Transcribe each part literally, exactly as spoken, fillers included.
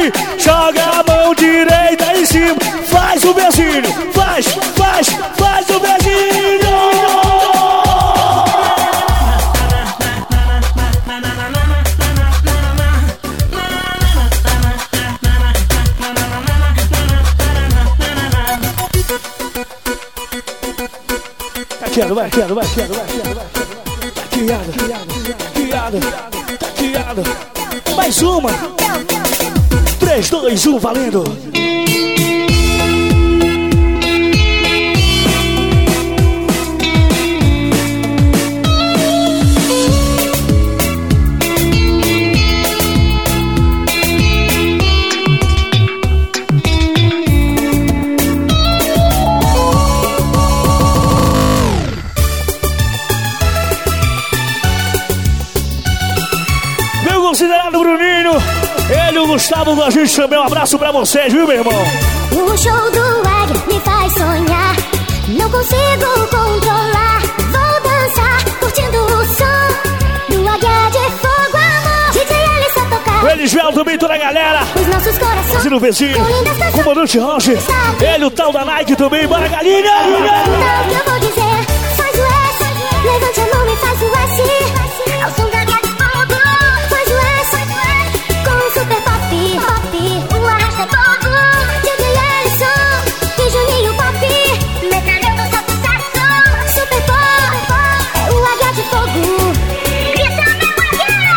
ali, joga a mão direita em cima, faz o beijinho, faz, faz, faz o beijinho. Taqueado, vai, taqueado, vai, taqueado, vai, taqueado, vai, taqueado, taqueado, taqueado. Mais uma. três, dois, um, valendo. Considerado Bruninho, ele e o Gustavo com a gente também. Um abraço pra vocês, viu, meu irmão? O show do Águia me faz sonhar, não consigo controlar. Vou dançar, curtindo o som do Águia de Fogo, amor. D J Alisson tocar. O Elisvel também, toda a galera. Os nossos corações. Fazendo o vizinho. Comandante Roche. Ele, o tal da Nike também. Bora, galinha! Então o que eu vou dizer? Faz o S, levante a mão e faz o S. Ao som da Águia de Fogo. Super pop, pop, o arrasta fogo. D J Alisson e Juninho Pop, metralhando seu sucesso. Super pop, é o Águia de Fogo. Grita, meu Águia!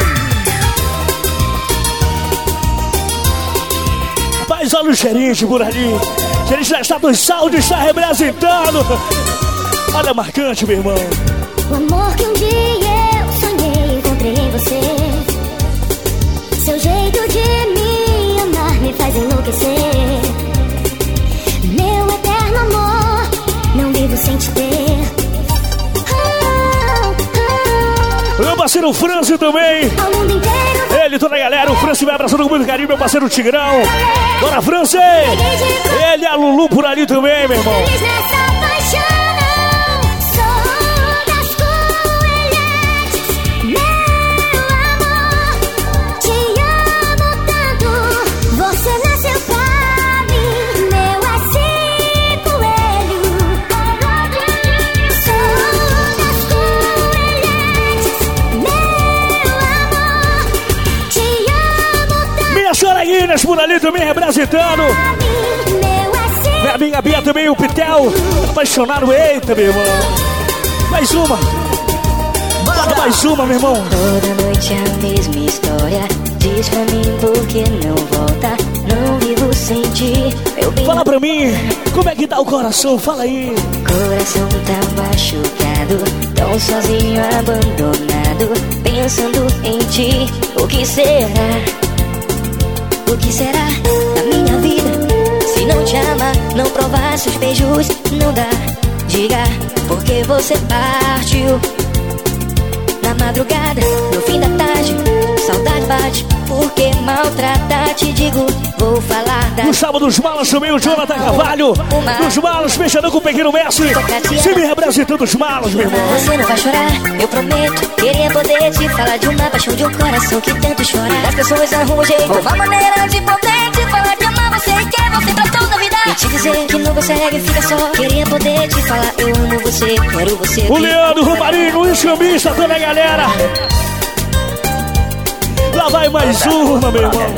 Rapaz, olha o gerente por ali. O gerente da Estados Saúde está representando. Olha, marcante, meu irmão. O amor que um dia eu sonhei, encontrei em você. Seu jeito de me amar me faz enlouquecer. Meu eterno amor, não vivo sem te ter. Ah, ah, meu parceiro Franci também. ao mundo inteiro. Ele, toda a galera. O Franci vai abraçando com muito carinho. Meu parceiro Tigrão. Bora, Franci. Ele e a Lulu por ali também, meu irmão. Feliz nessa paixão. Sou das coelhetes, meu amor. Te amo tanto, você nasceu pra mim. Meu assim coelho. Sou das coelhetes, meu amor. Te amo tanto. Minha senhora Inês por ali também representando. Meu assim. Minha amiga Bia também, o Pitel. Apaixonado, eita, meu irmão. Mais uma. Bora mais uma, meu irmão. Toda noite a mesma história. Diz pra mim por que não volta. Não vivo sem ti, meu bem. Fala pra mim, como é que tá o coração? Fala aí. Coração tá machucado, tão sozinho, abandonado, pensando em ti. O que será? O que será da minha vida? Se não te ama, não provar seus beijos, não dá. Diga, porque você partiu na madrugada, no fim da tarde. Saudade bate, porque maltrata. Te digo, vou falar da... No sábado dos malas também o Jonathan Carvalho. Nos malas, fechando com o pequeno mestre. Sempre representando os malas, meu irmão. Você não vai chorar, eu prometo. Queria poder te falar de uma paixão, de um coração que tanto chora. As pessoas arrumam um jeito, uma maneira de poder te falar que ama você e quer você pra toda a vida. E te dizer que não consegue, fica só. Queria poder te falar, eu amo você, quero você. O Leandro, o Romarinho, o Escambista, toda a galera. Lá vai mais uma, meu irmão.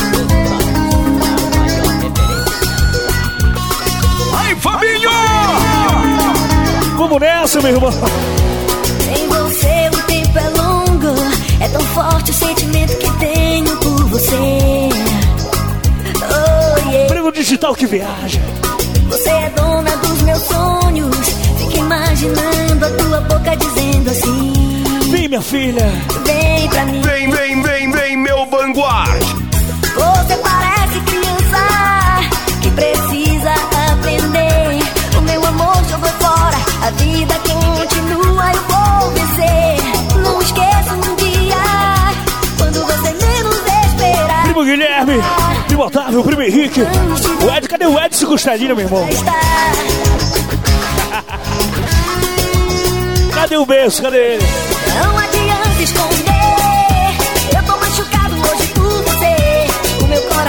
Aí, Fabinho! Vamos nessa, meu irmão. Sem você o tempo é longo. É tão forte o sentimento que tenho por você. Oh, yeah. Prêmio digital que viaja. Você é dona dos meus sonhos. Fico imaginando a tua boca dizendo assim: vem, minha filha. Vem pra mim. Vem, vem, vem, vem, meu Vanguard. Você parece criança que precisa aprender. O meu amor jogou fora, a vida continua, eu vou vencer. Não esqueça um dia, quando você menos esperar. Primo Guilherme, primo Otávio, primo Henrique. O Ed, cadê o Edson Costelinha, meu irmão? Cadê o beijo? Cadê ele? Não adianta esconder, eu tô machucado hoje por você. O meu coração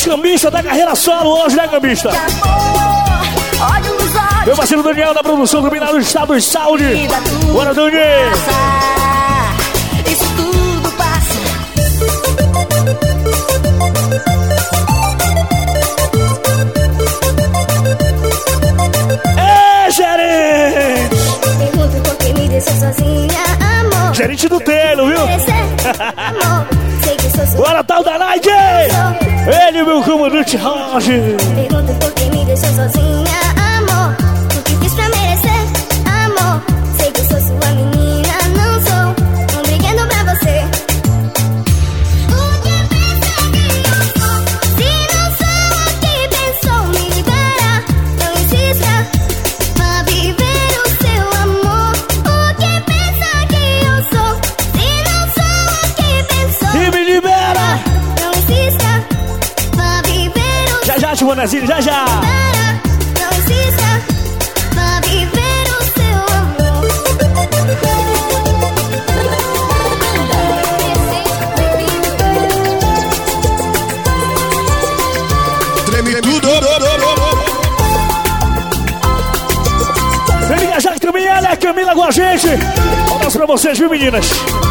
Luiz Cambista da carreira solo hoje, né, Cambista? Meu parceiro Daniel da produção do Minas do Estado de Saúde. Bora, Dani! Isso tudo passa. É, gerente! Pergunto por que me deixou sozinha, amor. Gerente do Telo, viu? Amor, sei que sou sua. Bora, tal da Night! Ele, meu comandante Roger. Pergunto por que me deixou sozinha, amor. O que fiz pra merecer, amor. Sei que sou sua menina, não sou um brinquedo pra você. O que pensa que eu sou? Se não sou a que pensou, me libera. Não insista, vá viver o seu amor. O que pensa que eu sou? Se não sou a que pensou, E me libera! não insista, vá viver o Já já, Timonezinho, já já! não insista, vá viver o seu amor. Treme tudo. Vem viajar também, ela é a Camila com a gente. Um abraço pra vocês, viu, meninas?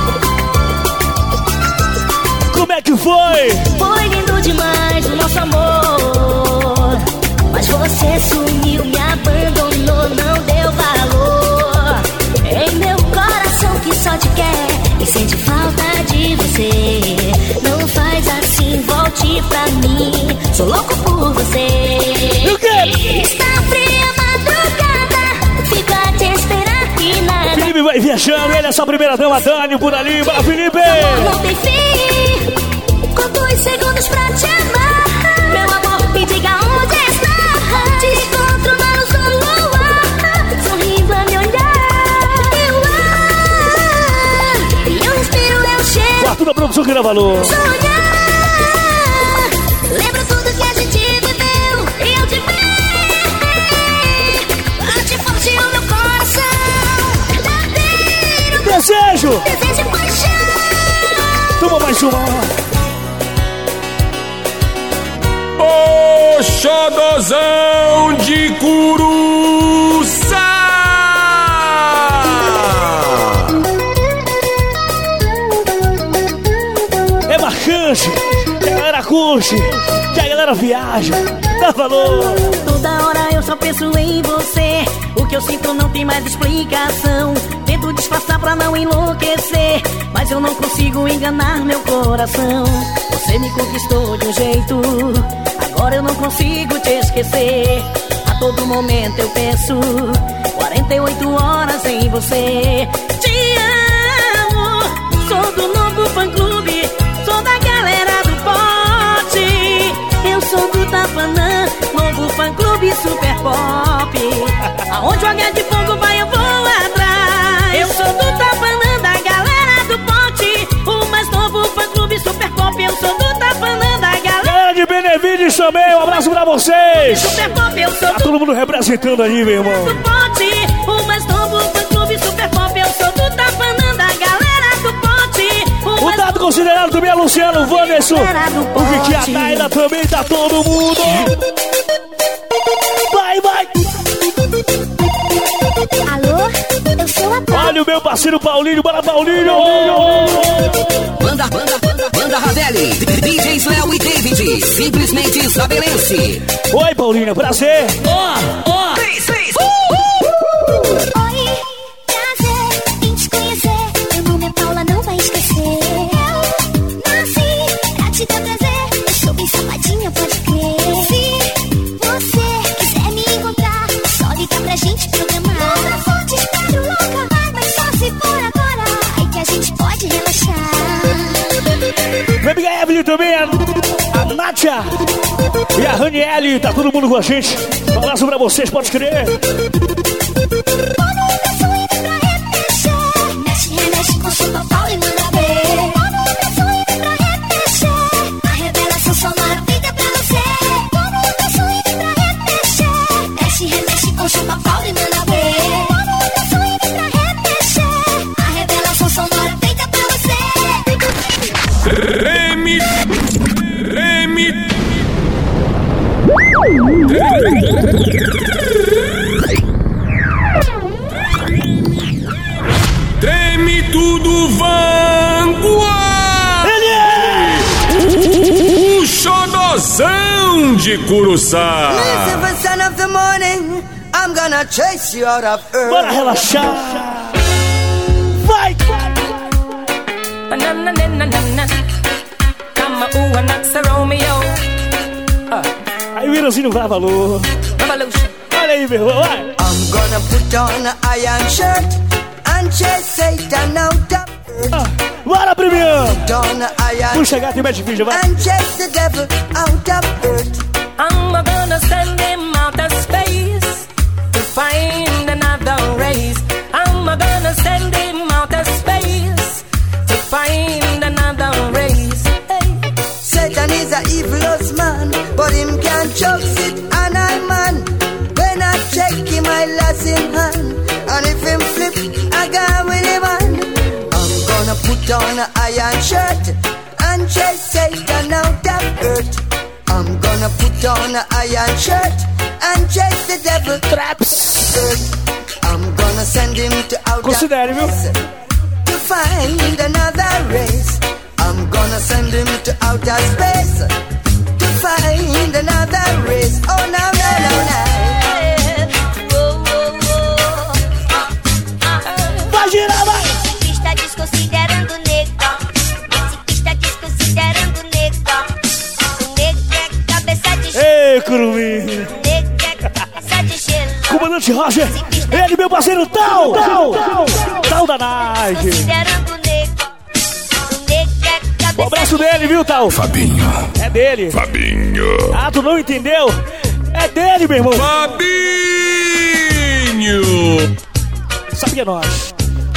Como é que foi? Foi lindo demais o nosso amor, mas você sumiu, me abandonou, não deu valor. Em meu coração que só te quer e sente falta de você. Não faz assim, volte pra mim, sou louco por você. E o quê? Está fria a madrugada, fico a te esperar e nada. Felipe vai viajando, ele é sua primeira dama, Dani, por ali. Bora, Felipe! Não tem fim, conto os segundos pra te amar. Meu amor, me diga onde está. Te encontro na luz do luar, sorrindo a me olhar. Eu ar, e eu respiro, eu cheiro. Quarto da produção que dá valor. Sonhar, lembro tudo que a gente viveu e eu te ver. Bate forte o meu coração. Bater Desejo! o desejo e paixão. Toma mais uma. O xodozão de Curuçá. É marcante, que a galera curte, que a galera viaja, dá valor. Toda hora eu só penso em você. O que eu sinto não tem mais explicação. Tento disfarçar pra não enlouquecer, mas eu não consigo enganar meu coração. Você me conquistou de um jeito, agora eu não consigo te esquecer. A todo momento eu penso quarenta e oito horas em você. Te amo, sou do novo fã-clube, sou da galera do pote. Eu sou do Tapanã, novo fã-clube super pop. Aonde o H de fogo vai eu vou atrás. Eu sou do Tapanã, da galera do pote, o mais novo fã-clube super pop. Eu sou do Tapanã, da galera Galera de Benevides também, um abraço pra vocês. super pop. Eu sou Tá do todo mundo representando aí, meu irmão. do pote, o mais novo fã-clube super pop. Eu sou do Tapanã, da galera do pote, o O mais dado considerado também é Luciano, o Wanderson, o Vicky, a Taina também, tá todo mundo. Vai, vai. Alô, eu sou a Paula. Olha o meu parceiro Paulinho, bora Paulinho. Banda, banda, banda, banda Ravelli, D Js Léo e David, simplesmente isabelense. Oi, Paulinho, prazer. Ó, ó, três, três, Oi, prazer em te conhecer. Meu nome é Paula, não vai esquecer. Eu nasci pra te dar prazer. Eu sou bem safadinha, pode crer. Se você quiser me encontrar, só liga pra gente programar. Não só te espero louca, mas só se for agora. Aí que a gente pode relaxar. Minha amiga Evelyn também, a, a Nátia e a Raniele, tá todo mundo com a gente. Um abraço pra vocês, pode crer. Quando o braço entra pra remexer, mexe, remexe com chupa pau e manda ver. Quando o braço entra pra remexer, a revelação sonora feita pra você. Quando o braço entra pra remexer, mexe, remexe com chupa pau e manda ver. Quando o braço entra pra remexer, a revelação sonora feita pra você. Remi, Remi, de Curuçá. Bora relaxar. Vai, vai. Aí o Iranzinho vai valor. Olha aí, meu irmão, vai. I'm gonna put on an iron shirt and chase Satan out of earth. Ah, bora, primeiro. Put on an iron Vamos chegar aqui, mete vídeo, vai. and chase the devil out of earth. I'm gonna send him out of space to find another race. I'm gonna send him out of space to find another race. Hey. Satan is a evilous man, but him can't choke it and I man. When I check him, I lost him hand, and if him flip, I go with him on. I'm gonna put on an iron shirt and chase Satan out of earth. I'm gonna put on an iron shirt and chase the devil Traps. earth. I'm gonna send him to outer Considere, viu? space to find another race. I'm gonna send him to outer space to find another race. Oh no no no no. Vai girar, vai. Esse pista desconsiderando o negão. Esse pista desconsiderando o negão. O negro é cabeça de gelo. Ei, curumim. O negro é cabeça de gelo. Comandante Roger. Ele, meu parceiro, tal. Tal. Tal da Nike. Desconsiderando o negão. O negro é cabeça Um abraço dele, viu, Tal? Fabinho. É dele. Fabinho. Ah, tu não entendeu? É dele, meu irmão. Fabinho. Sabia nós.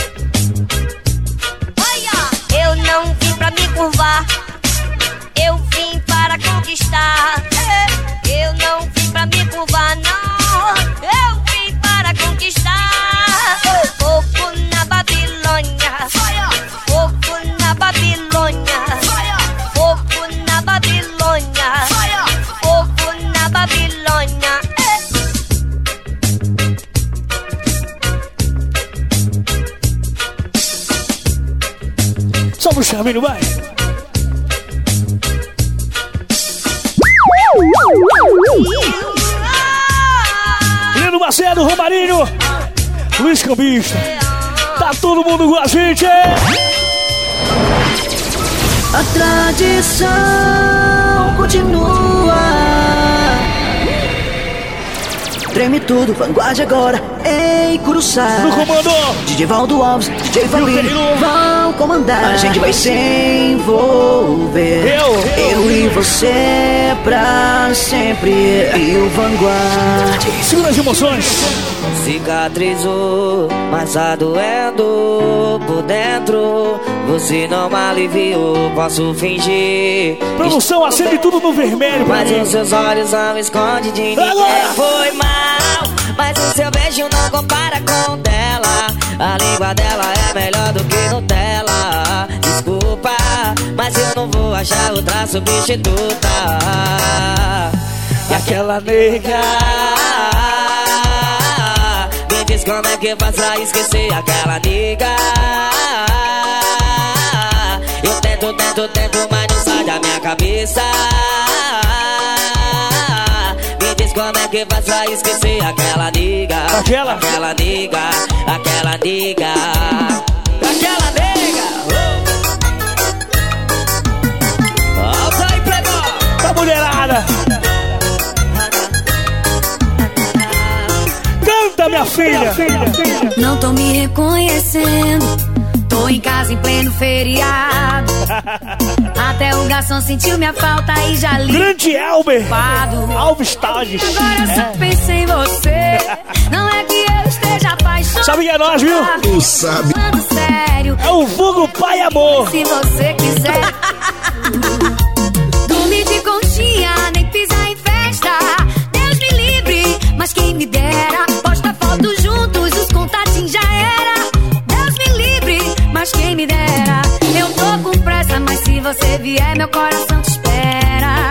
Olha, eu não vim pra me curvar. Eu vim para conquistar. Eu não vim pra me curvar, não. Eu vim para conquistar. Fogo na Babilônia. Fogo na Babilônia. Fogo na Babilônia. Fogo na Babilônia. Só pro Charminho, vai. Lino Macedo, Romarinho, Luiz Cambista. Tá todo mundo com a gente. A tradição continua. Treme tudo, vanguarde agora. Ei, Curuçá. No comando. D J Valdo Alves, D J Fabinho Pedro. vão comandar. A gente vai se envolver. Eu. Eu e você pra sempre. E o Vanguard. Segura as emoções. Cicatrizou, mas tá doendo por dentro. Você não me aliviou, posso fingir. Produção, acende tudo no vermelho pra Mas mim. os seus olhos não escondem de ninguém. Agora. Foi mal, mas o seu beijo não compara com o dela. A língua dela é melhor do que Nutella. Desculpa, mas eu não vou achar outra substituta. E aquela nega. Me diz como é que eu faço pra esquecer aquela nega. Eu tento, tento, tento, mas não sai da minha cabeça. Me diz como é que eu faço pra esquecer aquela nega. Aquela? Aquela nega, aquela nega. Aquela nega. Volta aí, playboy. Tá mulherada. Canta, minha filha. Não tô me reconhecendo. Tô em casa em pleno feriado. Até o garçom sentiu minha falta e já li. Grande Elber Culpado. Alves Tages. Agora eu só É. penso em você. Não é que eu esteja apaixonado. Sabe que é nós, viu? Tu sabe. Falando sério, É o vulgo Pai Amor. se você quiser. Dormir de conchinha, nem pisar em festa. Deus me livre, mas quem me dera. Posta foto juntos, os contatinhos já era. Deus me livre, mas quem me dera. Eu tô com pressa, mas se você vier, meu coração te espera.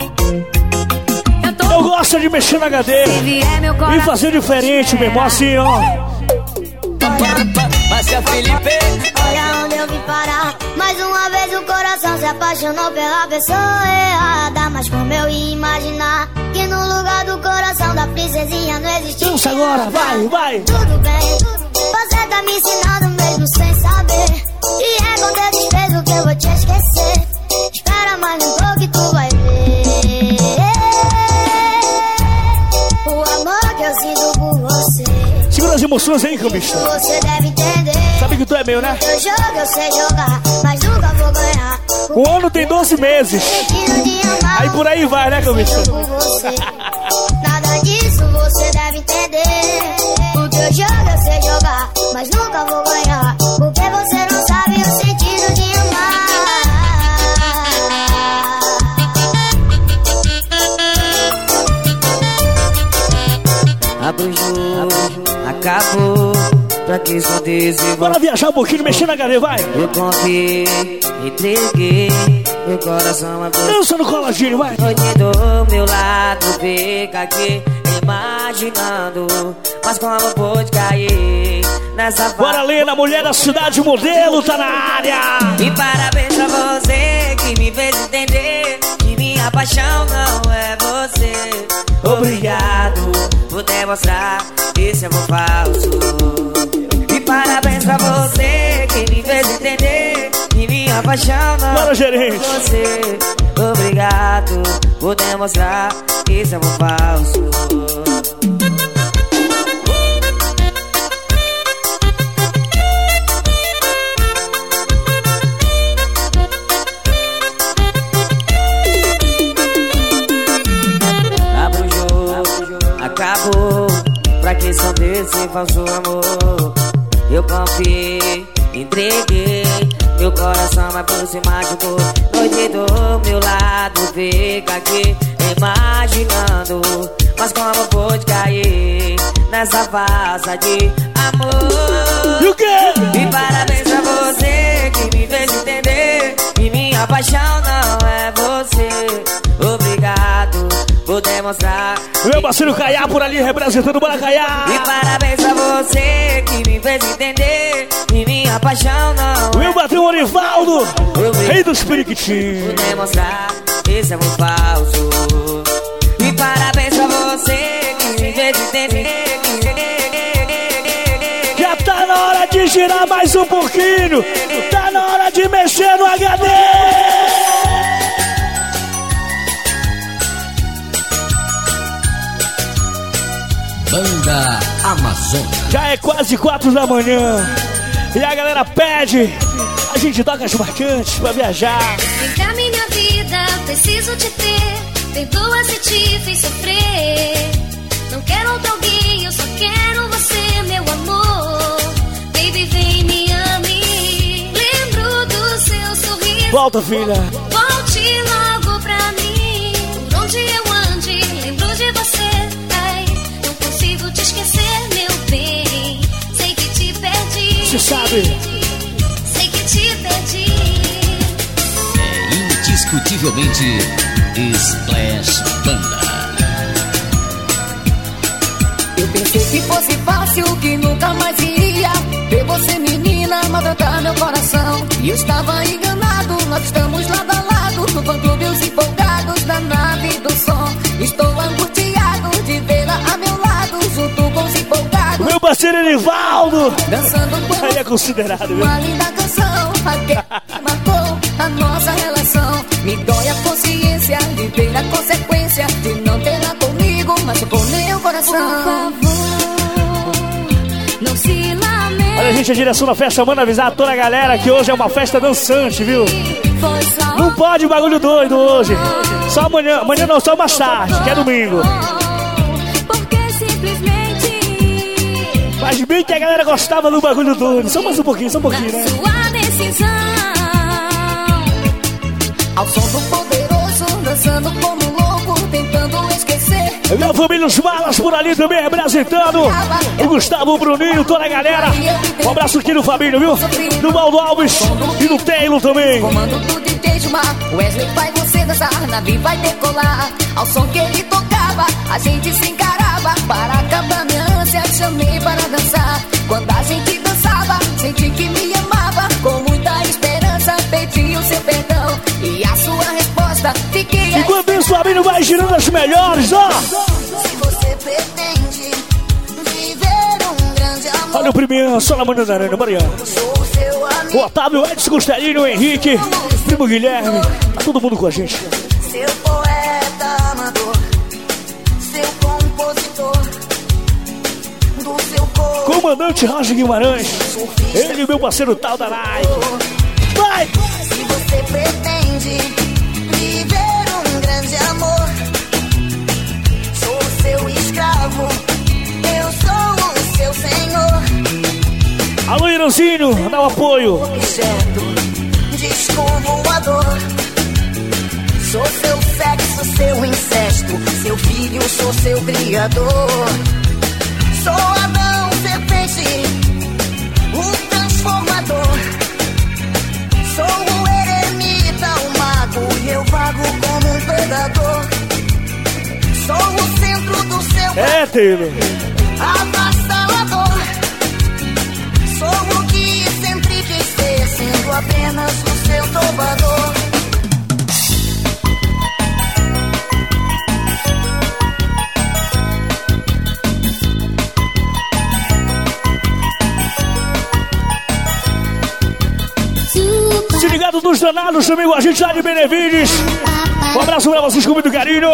Eu tô Eu com gosto de mexer na H D Se vier, meu e coração fazer diferente, te meu irmão, assim, ó. Márcia Felipe. Olha onde eu vim parar. Mais uma vez o coração se apaixonou pela pessoa errada. Mas como eu ia imaginar que no lugar do coração da princesinha não existia. Dança agora, vai, vai. Tudo bem, você tá me ensinando mesmo sem saber. E é com teu desprezo que eu vou te esquecer. Espera mais um pouco e tu vai ver o amor que eu sinto por você. Segura as emoções aí, cambista. Você deve entender. Sabe que tu é meu, né? Eu jogo, eu sei jogar, mas nunca vou ganhar. O ano tem doze meses. Aí por aí vai, né, cambista? Nada disso você deve entender. Porque eu jogo, eu sei jogar, mas nunca vou ganhar. Porque você não sabe o sentido de amar. Abro o jogo, acabou. Pra que só desenvolver. Bora viajar um pouquinho, mexer na cadeia, vai. Eu confiei, entreguei meu coração a você. Dança no coladinho, vai. Noite do meu lado, fica aqui imaginando. Mas como pôde cair nessa fase. Bora, Lena, mulher da cidade, modelo, tá na área. E parabéns pra você que me fez entender que minha paixão não é você. Obrigado por demonstrar esse amor falso. E parabéns pra você que me fez entender que minha paixão não Bora, gerente. é você. Obrigado por demonstrar esse amor falso. Abro o jogo, acabou. Pra que só desse falso amor? Eu confiei, entreguei meu coração, mas por se machucou. Noite do meu lado, fica aqui imaginando. Mas como pôde cair nessa farsa de amor? E o quê? E parabéns pra você que me fez entender que minha paixão não é você. Obrigado por demonstrar. Meu parceiro Caiá por ali representando o Bora Caiá. E parabéns pra você que me fez entender que minha paixão não Meu é bateu o Orivaldo, você. rei dos periquitinhos. Por demonstrar esse amor falso. E parabéns pra você que me fez entender. Já tá na hora de girar mais um pouquinho. Tá na hora de mexer no H D. Banda Amazônia. Já é quase quatro da manhã. E a galera pede. A gente toca as marcantes pra viajar. Vem cá, minha vida, preciso te ter. Perdoa se te fiz sofrer. Não quero outro alguém, eu só quero você, meu amor. Baby, vem, me ame. Lembro do seu sorriso. Volta, filha. Volte logo pra mim. Por onde eu ande, lembro de você. Ai, não consigo te esquecer, meu bem. Sei que te perdi. Você sabe. Sei que te perdi. É indiscutivelmente Splash Banda. Eu pensei que fosse fácil, que nunca mais iria ver você, menina, maltratar meu coração. E eu estava enganado, nós estamos lado a lado no fã-clube, os empolgados da nave do som. Estou angustiado de vê-la a meu lado, junto com os empolgados. Meu parceiro Erivaldo, dançando com aí é considerado, viu? uma linda canção, a marcou a nossa relação. Me dói a consciência de ver a consequência de não tê-la comigo, mas com meu coração. Por favor, não se lamente. Olha, gente, a direção da festa manda avisar a toda a galera que hoje é uma festa dançante, viu? Não pode bagulho doido hoje. Só amanhã, amanhã não, só mais tarde, que é domingo. Porque simplesmente Mas bem que a galera gostava do bagulho doido. Só mais um pouquinho, só um pouquinho, né? sua decisão. Ao som do poderoso, dançando como louco, tentando esquecer. Minha família, os malas por ali também representando. O Gustavo, o Bruninho, toda a galera. Um abraço aqui no Fabinho, viu? Do Valdo Alves e do Taylor também. Comando do D J Gilmar, Wesley vai você dançar, Navi vai decolar. Ao som que ele tocava, a gente se encarava. Para acabar minha ânsia, chamei para dançar. Quando a gente dançava, senti que me amava. Com muita esperança, pedi o seu perdão. E fique. Enquanto isso, o Abinho vai girando as melhores, ó. Se você pretende viver um grande amor, Olha o primeiro, só na Manda da Arana, Mariana. sou seu amigo, O Otávio, Edson Costelinho, o Henrique, primo Guilherme, tá todo mundo com a gente. seu poeta amador, seu compositor, do seu corpo. Comandante Roger Guimarães, ele e meu parceiro Tal da Nike. Vai! Se você pretende viver um grande amor, sou seu escravo, eu sou o seu senhor. Alô, Iranzinho, dá o apoio. Objeto, disco voador, sou seu sexo, seu incesto, seu filho, sou seu criador. Sou Adão, serpente, o transformador. Sou o eremita, o mago, e eu vago como um predador. Sou o centro do seu É, Taylor. avassalador. Sou o que sempre quis ser, sendo apenas o seu trovador. Se ligado dos danados, também com a gente lá de Benevides. Um abraço pra vocês com muito carinho.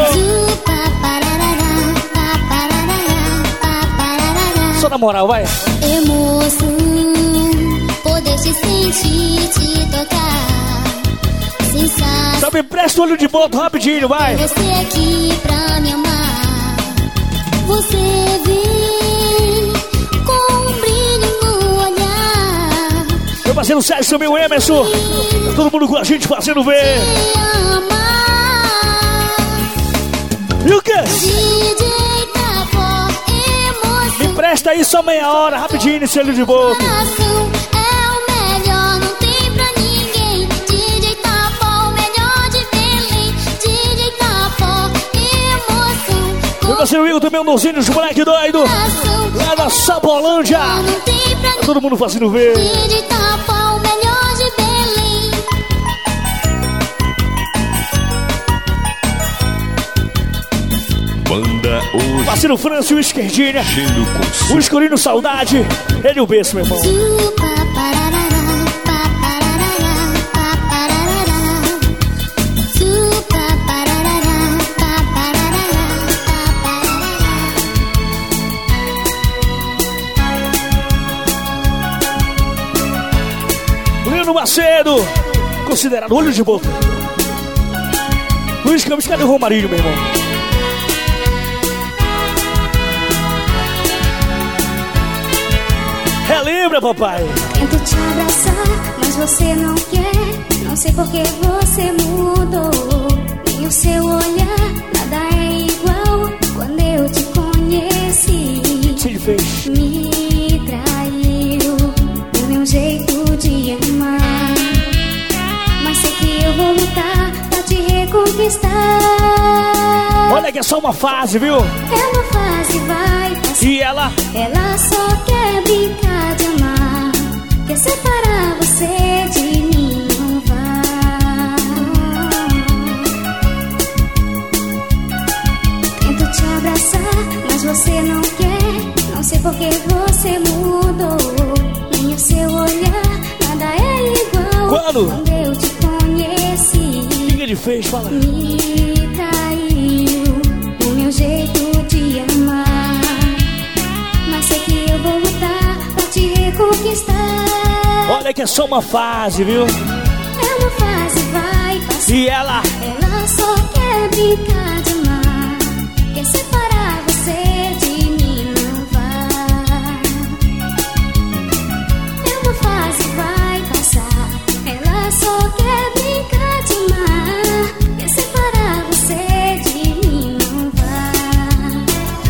Só na moral, vai. Emoção, poder te sentir, te tocar. Sensação. Só me presta o olho de boto rapidinho, vai. Você aqui pra me amar. Você vem com um brilho no olhar. Meu parceiro Sérgio, também o Emerson. Tá todo mundo com a gente fazendo ver. Me amar. E o quê? D J Tapó, emoção. Me presta aí só meia hora, rapidinho, esse olho de boto. Coração é o melhor, não tem pra ninguém. D J Tapó, o melhor de Belém. D J Tapó, emoção. Meu parceiro Igor também, um nozinho de moleque doido. Lá da Sapolândia. Não tem pra Tá todo mundo fazendo ver. D J Tapó, o melhor de Belém. Banda hoje. Parceiro Francio, o Esquerdinha. Gelo com O Escurinho Saudade. Ele e o Beijo, meu irmão. Zupa, pararará, papararará, papararará. Zupa, pararará, papararará, papararará. Lino Macedo. Considerado olho de boto. Luiz Campos, cadê o Romarinho, meu irmão? Relembra, papai. Tento te abraçar, mas você não quer. Não sei por que você mudou. Nem o seu olhar, nada é igual. Quando eu te conheci, Te fez. me traiu o meu jeito de amar. Mas sei que eu vou lutar pra te reconquistar. Olha que é só uma fase, viu? É uma fase, vai passar. E ela? Ela só quer brincar de amar. Quer separar você de mim, não vai. Tento te abraçar, mas você não quer. Não sei por que você mudou. Nem o seu olhar, nada é igual. Quando? Quando eu te conheci, O que ele fez? Fala. me traiu o meu jeito de amar. Mas sei que eu vou lutar pra te reconquistar. Olha que é só uma fase, viu? É uma fase, vai passar. E ela? Ela só quer brincar de amar. Quer separar você de mim, não vai. É uma fase, vai passar. Ela só quer brincar de amar. Quer separar você de mim, não vai.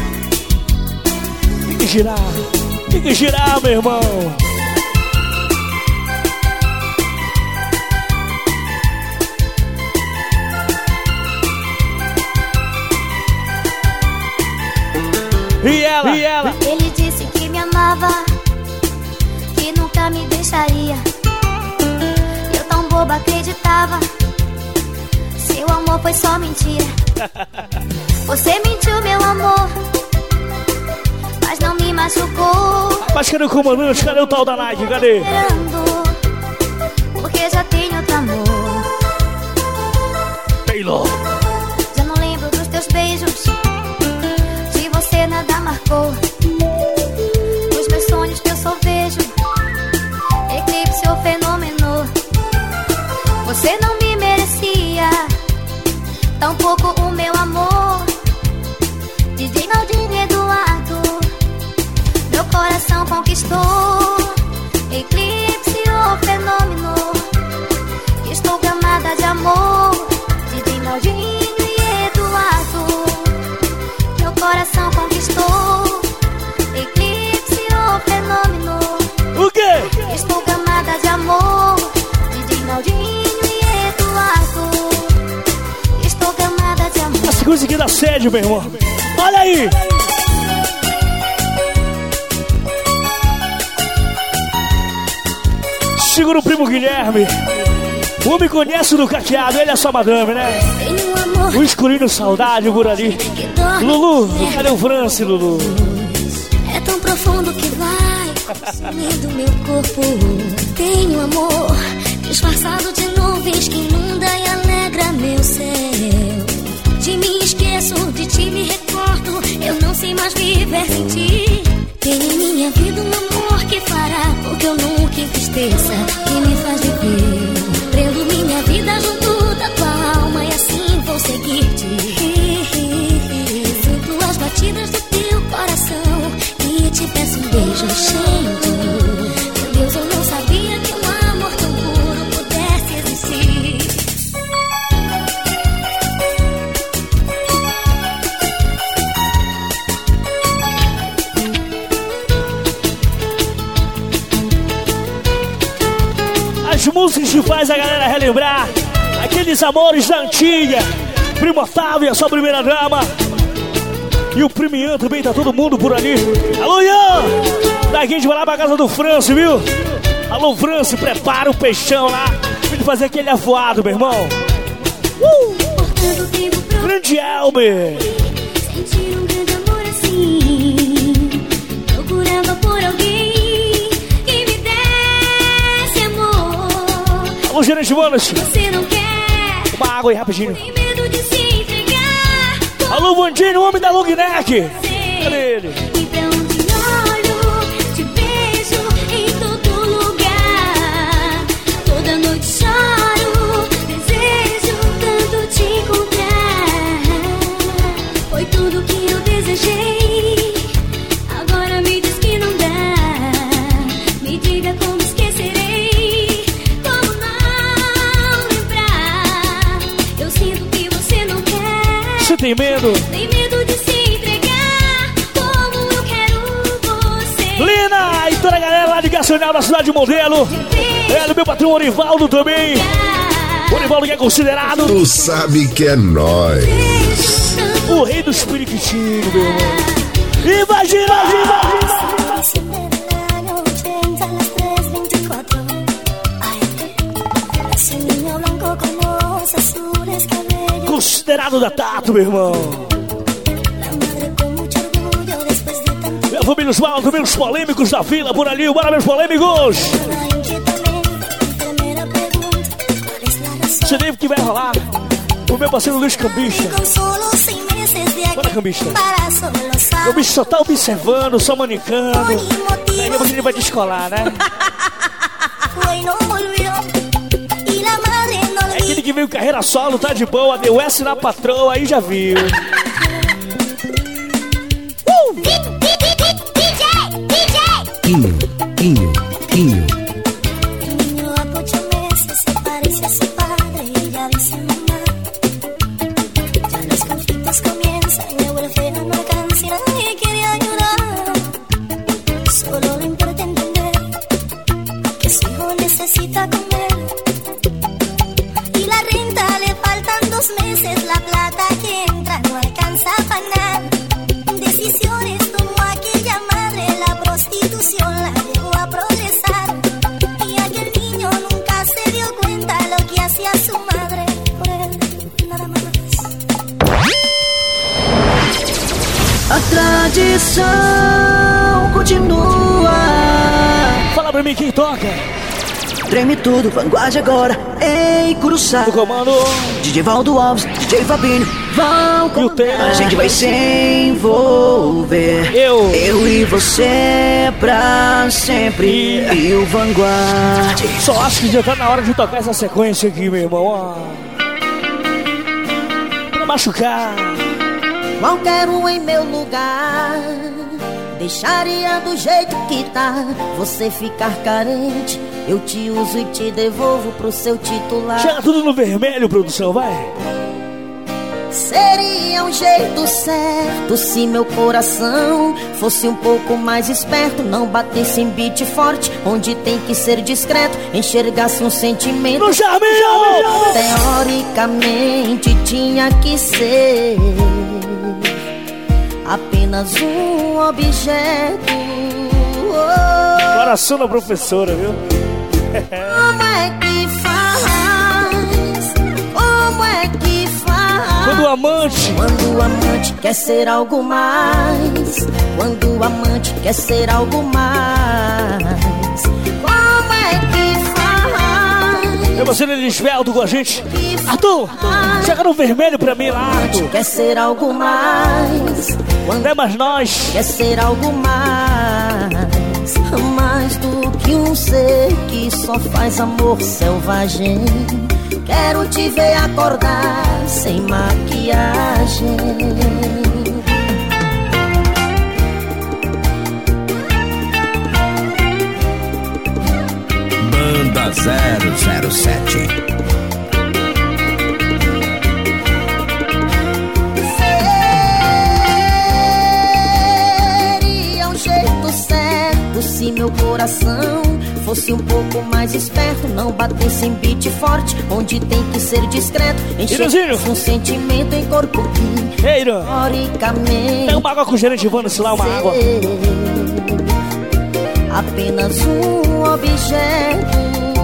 Tem que girar. Tem que girar, meu irmão. E ela? E ela? Ele disse que me amava, que nunca me deixaria. Eu tão boba acreditava. Seu amor ou foi só mentira? Você mentiu, meu amor, mas não me machucou. Mas cadê o comandante? Cadê o tal da Nike? Cadê? Porque já tenho outro amor. Taylor. Já não lembro dos teus beijos, de você nada marcou. Dos meus sonhos que eu só vejo eclipse ou fenômeno. Você não me merecia, tampouco o meu amor. D J Naldinho Eduardo, meu coração conquistou. Eclipse ou fenômeno, estou gamada de amor. D J Naldinho e Eduardo, meu coração conquistou. Eclipse ou fenômeno, o quê? Estou gamada de amor. D J Naldinho e Eduardo, estou gamada de amor. Essa coisa aqui dá sede, meu irmão. Olha aí! Segura o primo Guilherme. O homem conhece do caqueado, ele é só madame, né? O escurinho saudade por ali. Lulu, cadê o France, Lulu? É tão profundo que vai consumindo meu corpo. Tenho amor disfarçado de nuvens que inunda e alegra meu céu. De mim esqueço, de ti me recordo. Eu não sei mais viver sem ti. Tem em minha vida um amor que fará porque eu nunca entristeça, que me faz viver. Prendo minha vida junto da tua alma e assim vou seguir-te. Sinto as batidas do teu coração e te peço um beijo cheio de amor. Meu Deus, eu não sabia que um amor tão puro pudesse existir. As músicas que faz a galera relembrar aqueles amores da antiga. Primo Otávio, a sua primeira dama. E o primo Ian também, tá todo mundo por ali. Alô, Ian! Daqui a gente vai lá pra casa do France, viu? Alô, France, prepara o peixão lá pra gente fazer aquele avoado, meu irmão. Uh! Grande Elber! Sentir um grande amor assim, procurando por alguém que me desse amor. Alô, gerente Manos. Você não quer, uma água aí, rapidinho. tem medo de se entregar. Alô, Vandinho, o homem da long neck. Cadê ele? E pra onde olho, te beijo em todo lugar. Toda noite choro, desejo tanto te encontrar. Foi tudo que eu desejei, agora me diz que não dá. Me diga como esquecerei, como não lembrar. Eu sinto que você não quer. Você tem medo? Tem medo de se entregar, como eu quero você. Lina e toda a galera lá de Gacional da cidade de Modelo. É, meu patrão Orivaldo também. Orivaldo que é considerado. Tu sabe que é nóis. O rei dos periquitinhos, meu irmão. Imagina, imagina, considerado da Tato, meu irmão. Minha família, os malos, meus polêmicos da vila por ali. Bora, meus polêmicos. Você deve que vai rolar o meu parceiro Luiz Cambista. Bora, Cambista. O bicho só tá observando, só manicando. Aí depois ele vai descolar, né? É aquele que veio carreira solo, tá de boa, deu S na patroa, aí já viu. Uh! Inho, Inho, Inho. Necesita comer y la renta le faltan dos meses, la plata que entra no alcanza para nada. Decisiones tomó aquella madre, la prostitución la llevó a progresar y aquel niño nunca se dio cuenta lo que hacía su madre por él, nada más. tradição continua. Fala pra mim quem toca. Treme tudo, vanguarda agora, em Curuçá. Do comando D J Valdo Alves, D J Fabinho vão comandar. A gente vai se envolver. Eu, eu e você pra sempre. E, e o Vanguard. Só acho que já tá na hora de tocar essa sequência aqui, meu irmão. Ó. Pra machucar. Qualquer um em meu lugar deixaria do jeito que tá. Você ficar carente, eu te uso e te devolvo pro seu titular. Chega tudo no vermelho, produção, vai. Seria um jeito certo se meu coração fosse um pouco mais esperto, não batesse em beat forte, onde tem que ser discreto, enxergasse um sentimento. No charminho! Teoricamente tinha que ser apenas um objeto. Oh. Coração da professora, viu? Como é que faz? Como é que faz? Quando o amante Quando o amante quer ser algo mais. Quando o amante quer ser algo mais. Como é que faz? É você nele esvelto com a gente. Arthur, chega no vermelho pra mim lá, Arthur. Quer ser algo mais. Quando é mais nós. Quer ser algo mais. Mais do que um ser que só faz amor selvagem. Quero te ver acordar sem maquiagem. Banda zero zero sete. Se meu coração fosse um pouco mais esperto, não batesse em beat forte, onde tem que ser discreto, enxergasse um sentimento em corpo que teoricamente tem uma água com o gerente Vando-se lá, uma água. Apenas um objeto.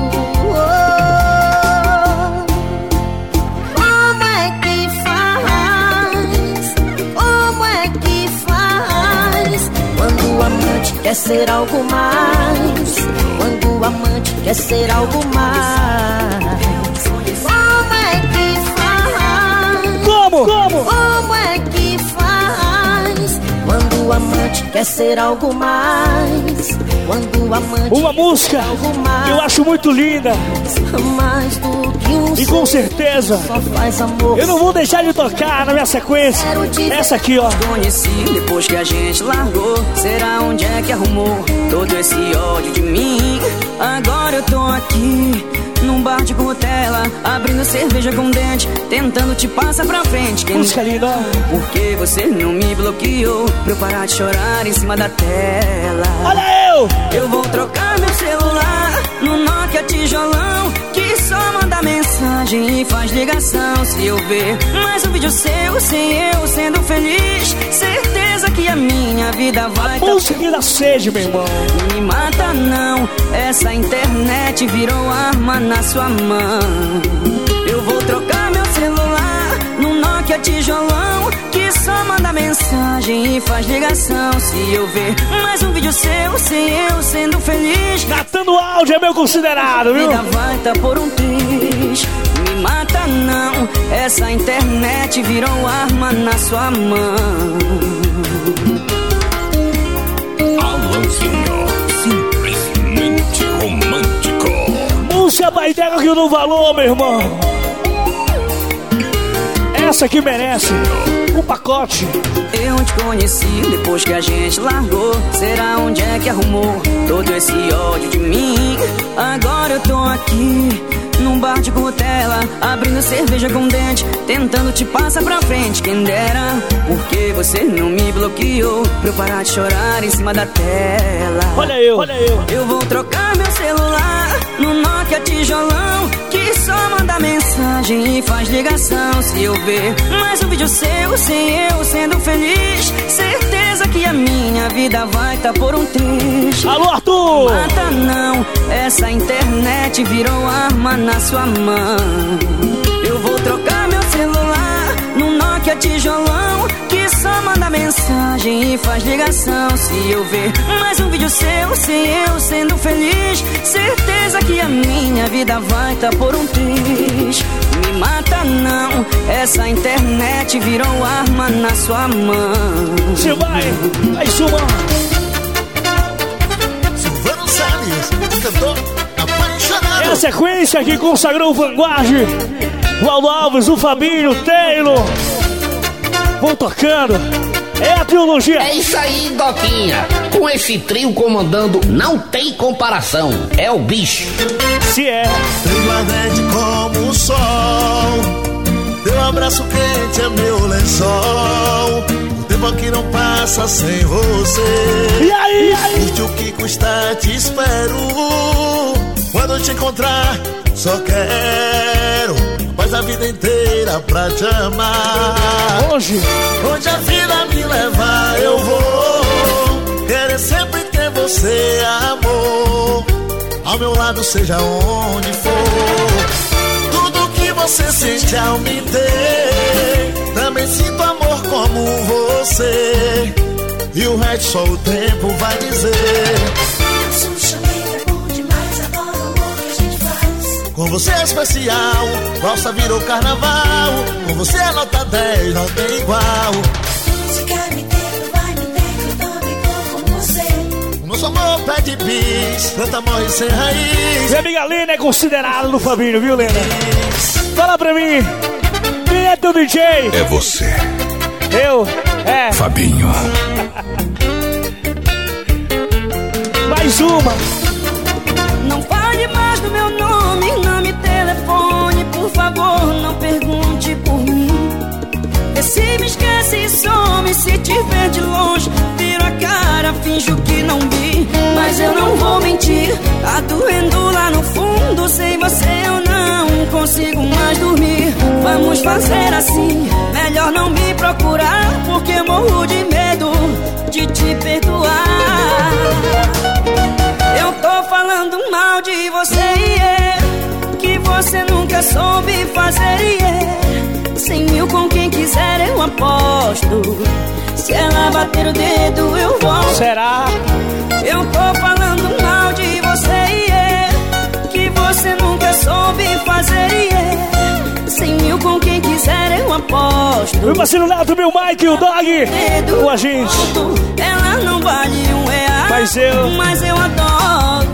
Oh, como é que faz? Como é que faz? Quando o amante quer ser algo mais. Quando o amante quer ser algo mais. Como é que faz? Como? Como? Como é que faz? Quando o amante quer ser algo mais. Quando o amante uma música algo mais, que eu acho muito linda. Mais do que um e com certeza só faz amor. Eu não vou deixar de tocar na minha sequência. Essa aqui, ó. Conheci depois que a gente largou. Será onde é que arrumou todo esse ódio de mim? Agora eu tô aqui num bar de cutela, abrindo cerveja com dente, tentando te passar pra frente. Quem música linda. Porque você não me bloqueou pra eu parar de chorar em cima da tela. Olha eu! Eu vou trocar meu celular no Nokia tijolão, que só manda mensagem e faz ligação. Se eu ver mais um vídeo seu, sem eu sendo feliz, certeza que a minha vida vai tá... música da sede, meu irmão. Me mata não, essa internet virou arma na sua mão. Eu vou trocar meu celular no Nokia tijolão, que só manda mensagem e faz ligação. Se eu ver mais um vídeo seu, sem eu sendo feliz, catando áudio é meu considerado, viu? A vida vai tá por um triz. Me mata não, essa internet virou arma na sua mão. Alãozinho, simplesmente romântico. Música baiteca que eu não valor, meu irmão. Essa aqui merece um pacote. Eu te conheci depois que a gente largou. Será onde é que arrumou todo esse ódio de mim? Agora eu tô aqui num bar de cutela, abrindo cerveja com dente, tentando te passar pra frente. Quem dera, porque você não me bloqueou pra eu parar de chorar em cima da tela. Olha eu, olha eu. Eu vou trocar meu celular no Nokia tijolão, que só manda mensagem e faz ligação. Se eu ver mais um vídeo seu, sem eu sendo feliz, certeza que a minha vida vai tá por um triz. Alô, Arthur! Mata não, essa internet virou arma na sua mão. Eu vou trocar meu celular no Nokia é tijolão que só manda mensagem e faz ligação. Se eu ver mais um vídeo seu, sem eu sendo feliz, certeza que a minha vida vai tá por um triz. Me mata não, essa internet virou arma na sua mão. Você vai, vai sumar. Silvano Salles, cantor apaixonado. É a sequência que consagrou o Vanguard, o Aldo Alves, o Fabinho, o Taylor. Vão tocando. É a trilogia. É isso aí, Doquinha. Com esse trio comandando, não tem comparação. É o bicho. Se é. Teu ardente como o sol, teu abraço quente é meu lençol. O tempo aqui não passa sem você. E aí, e aí? Curte o que custa, te espero. Quando eu te encontrar, só quero paz a vida inteira pra te amar. Hoje, onde a vida me levar, eu vou querer sempre ter você, amor. Ao meu lado, seja onde for. Tudo que você sente ao me ter, também sinto amor como você. E o resto só o tempo vai dizer. Com você é especial, valsa virou carnaval. Com você é nota dez, não tem igual. Se quer me ter, vai me ter, eu também tô com você. O nosso amor pede bis, planta morre sem raiz. Minha amiga Lena é considerada no Fabinho, viu, Lena? Fala pra mim, quem é teu D J? É você. Eu? É. Fabinho. Mais uma. Não fale mais do meu nome, não me telefone, por favor, não pergunte por mim. Vê se me esquece e some, se te ver de longe, viro a cara, finjo que não vi. Mas eu não vou mentir, tá doendo lá no fundo, sem você eu não consigo mais dormir. Vamos fazer assim, melhor não me procurar, porque morro de medo de te perdoar. Eu tô falando mal de você, yeah, que você nunca soube fazer, yeah. Cem mil com quem quiser eu aposto, se ela bater o dedo eu volto. Será? Eu tô falando mal de você, yeah, que você nunca soube fazer, yeah. Cem mil com quem quiser eu aposto. Meu parceiro Neto, meu Mike e o Dog com a gente. Ela não vale um real, mas eu, mas eu adoro.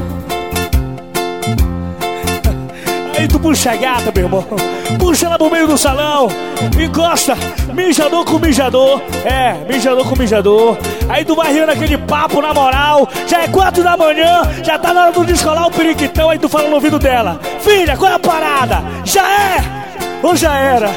Aí tu puxa a gata, meu irmão. Puxa ela pro meio do salão. Encosta, mijador com mijador. É, mijador com mijador. Aí tu vai rindo aquele papo na moral. Já é quatro da manhã, já tá na hora do descolar o periquitão. Aí tu fala no ouvido dela: filha, qual é a parada? Já é? Ou já era?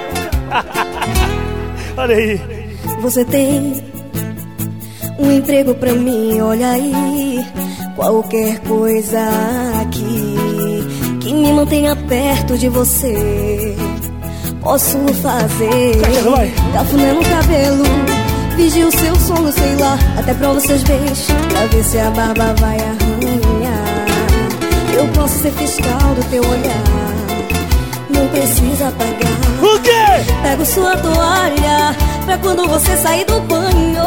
Olha aí. Você tem um emprego pra mim, olha aí. Qualquer coisa aqui que me mantenha perto de você, posso fazer. Cafuné no cabelo, vigio o seu sono, sei lá, até prova seus beijos, pra ver se a barba vai arranhar. Eu posso ser fiscal do teu olhar, não precisa pagar. O quê? Pego sua toalha pra quando você sair do banho.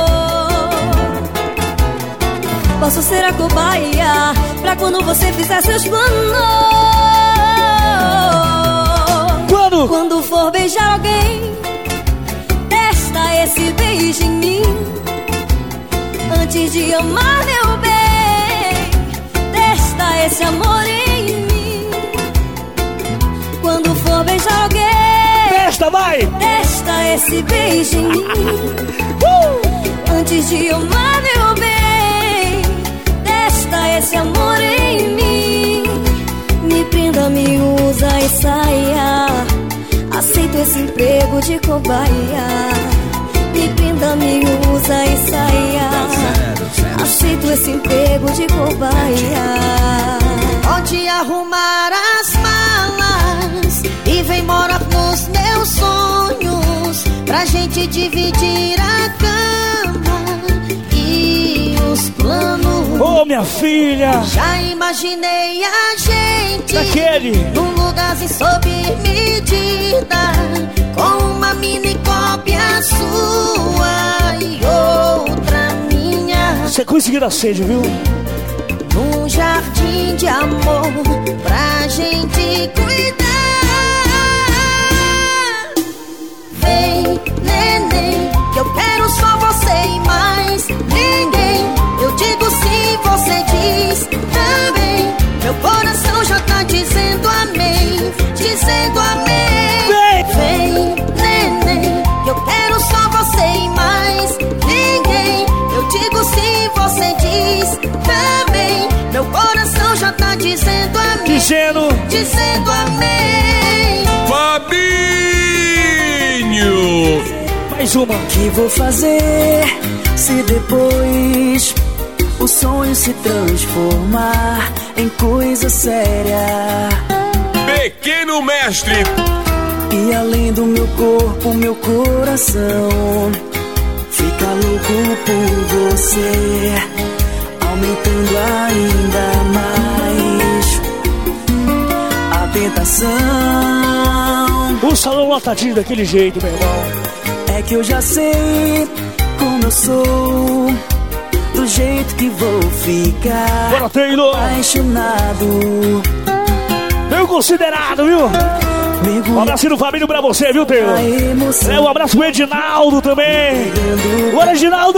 Posso ser a cobaia pra quando você fizer seus planos. Quando? Quando for beijar alguém, testa esse beijo em mim. Antes de amar, meu bem, testa esse amor em mim. Quando for beijar alguém, testa, vai! Testa esse beijo em mim. uh! Antes de amar, meu bem, testa esse amor em mim. Me prenda, me usa e saia. Aceito esse emprego de cobaia. Me prenda, me usa e saia. Aceito esse emprego de cobaia. Pode arrumar as malas e vem morar nos meus sonhos, pra gente dividir a cama e os planos. Ô, minha filha, já imaginei a gente daquele num lugarzinho sob medida, com uma mini copa sua e outra minha. Você conseguiu a sede, viu? Num jardim de amor pra gente cuidar. Vem, neném, que eu quero só você e mais ninguém. Eu digo sim, você diz também. Meu coração já tá dizendo amém, dizendo amém. Vem, vem, neném, que eu quero só você e mais ninguém. Eu digo sim, você diz também. Meu coração já tá dizendo amém, dizendo, dizendo amém. Fabinho! Mais uma. O que vou fazer se depois o sonho se transformar em coisa séria? Pequeno mestre! E além do meu corpo, meu coração fica louco por você, aumentando ainda mais a tentação. O salão lotadinho daquele jeito, meu irmão. É que eu já sei como eu sou, do jeito que vou ficar. Bora, Taylor! Apaixonado, meu considerado, viu? Um abraço no Fabinho pra você, viu, Taylor? É, um abraço pro Edinaldo também. Bora, Edinaldo!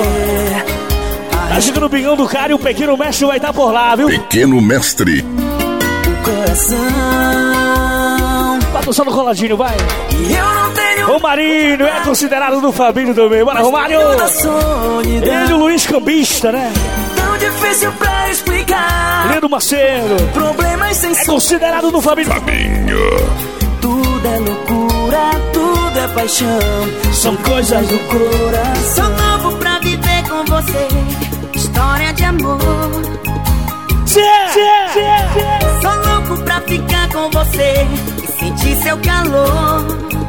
Tá chegando o Bingão do Cara e o Pequeno Mestre vai estar por lá, viu? Pequeno Mestre. Coração. Patrocínio no coladinho, vai. Eu não tenho. Romarinho é considerado do Fabinho também. Bora, Romário! Ele e o Luiz Cambista, né? Tão difícil pra explicar. Lindo Macedo. Problemas sem é considerado do Fabinho. Fabinho. Tudo é loucura, tudo é paixão. São coisas do coração. Sou novo pra viver com você. História de amor. Yeah, yeah, yeah, yeah. Sou louco pra ficar com você e sentir seu calor.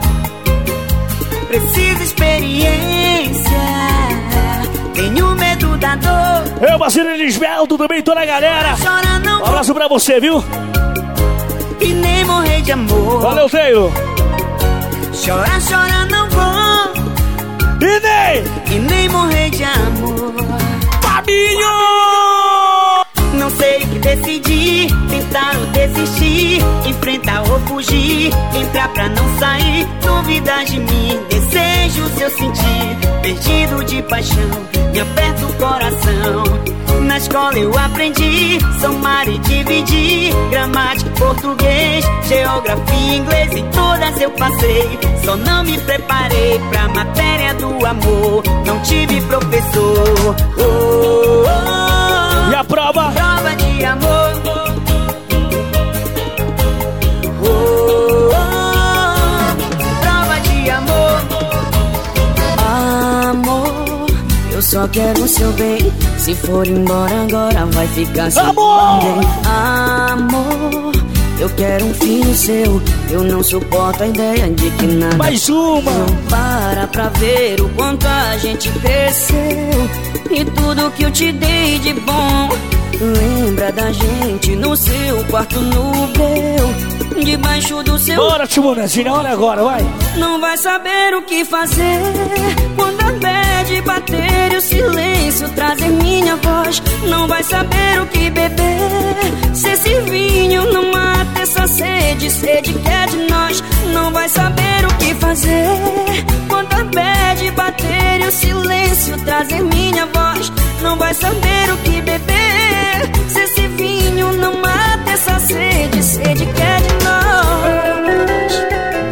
Preciso experiência, tenho medo da dor. Eu, Marcelo Elisberto, também toda a galera. Chora, não um abraço pra você, viu? E nem morrer de amor. Valeu, Taylor. Chora, chora, não vou. E nem E nem morrer de amor. Fabinho! Não sei o que decidir, tentar ou desistir, enfrentar ou fugir, entrar pra não sair, duvidar de mim, desejo se eu sentir, perdido de paixão, me aperta o coração. Na escola eu aprendi, somar e dividir, gramática, português, geografia, inglês e todas eu passei. Só não me preparei pra matéria do amor, não tive professor. Oh, oh, oh. E a prova? Prova de amor. Oh, oh, oh. Prova de amor. Amor, eu só quero o seu bem. Se for embora agora vai ficar sem amor. Ninguém. Amor, eu quero um filho seu. Eu não suporto a ideia de que nada. Mais uma. Não para pra ver o quanto a gente cresceu e tudo que eu te dei de bom. Lembra da gente no seu quarto, no meu, debaixo do seu. Bora, Timonezinho, olha agora, vai. Não vai saber o que fazer quando a bad bater e o silêncio trazer minha voz. Não vai saber o que beber se esse vinho não mata essa sede, sede que é de nós. Não vai saber o que fazer quando a bad bater e o silêncio trazer minha voz. Não vai saber o que beber se esse vinho não mata essa sede, sede que é de nós.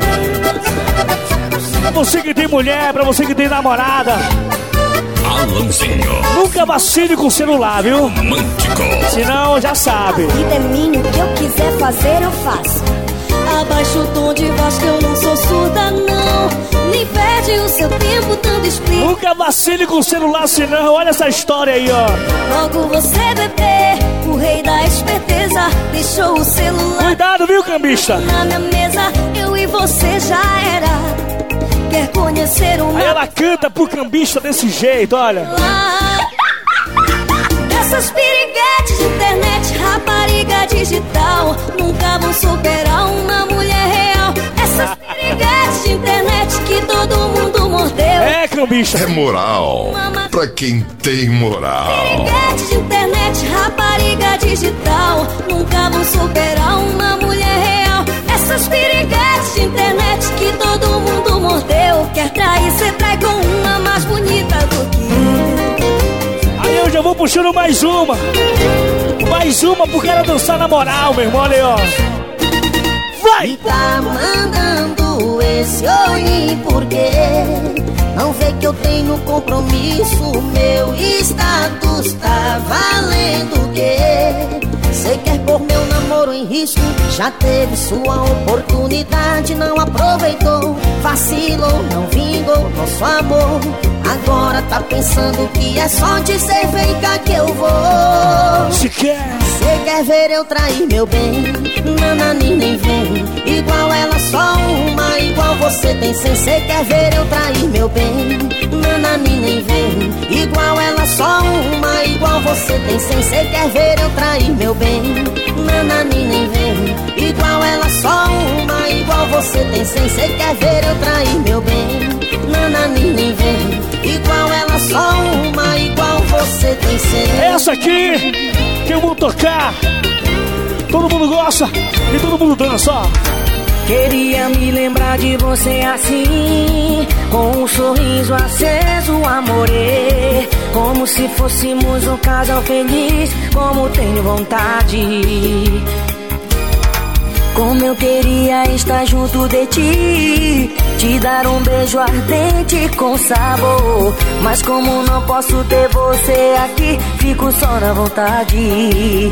Pra você que tem mulher, pra você que tem namorada, Alanzinho. nunca vacile com o celular, viu? Romântico. Senão já sabe. A vida é minha, o que eu quiser fazer eu faço. Abaixa o tom de voz que eu não sou surda não. Nem perde o seu tempo dando explicação. Nunca vacile com o celular, senão olha essa história aí, ó. Logo você, bebê, o rei da esperteza, deixou o celular. Cuidado, viu, cambista? Na minha mesa, eu e você já era. Quer conhecer o meu. Aí ela canta pro cambista desse jeito, olha. Essas piriguetes de internet, rapariga digital, nunca vão superar uma mulher real. Essas piriguetes de internet que todo mundo mortal cambista. É moral pra quem tem moral. Piriguete de internet, rapariga digital, nunca vão superar uma mulher real. Essas piriguetes de internet que todo mundo mordeu, quer trair, cê trai com uma mais bonita do que eu. Aí eu já vou puxando mais uma. Mais uma pro cara dançar na moral, meu irmão, olha aí, ó. Vai! E tá mandando esse oi porque não vê que eu tenho compromisso. Meu status tá valendo o quê? Cê quer pôr meu namoro em risco? Já teve sua oportunidade, não aproveitou. Vacilou, não vingou nosso amor. Agora tá pensando que é só dizer vem cá que eu vou. Se quer, cê quer ver eu trair meu bem? Nanani nem vem. Igual ela só uma, igual você tem cem. Cê quer ver eu trair meu bem? Nanani nem vem. Igual ela só uma, igual você tem cem. Cê quer ver eu trair meu bem? Nanani nem vem. Igual ela só uma, igual você tem cem. Cê quer ver eu trair meu bem? Nanani nem vem. Igual ela só uma, igual você tem cem. Essa aqui que eu vou tocar, todo mundo gosta e todo mundo dança, ó. Queria me lembrar de você assim, com um sorriso aceso, amore, como se fôssemos um casal feliz, como tenho vontade. Como eu queria estar junto de ti, te dar um beijo ardente com sabor. Mas como não posso ter você aqui, fico só na vontade.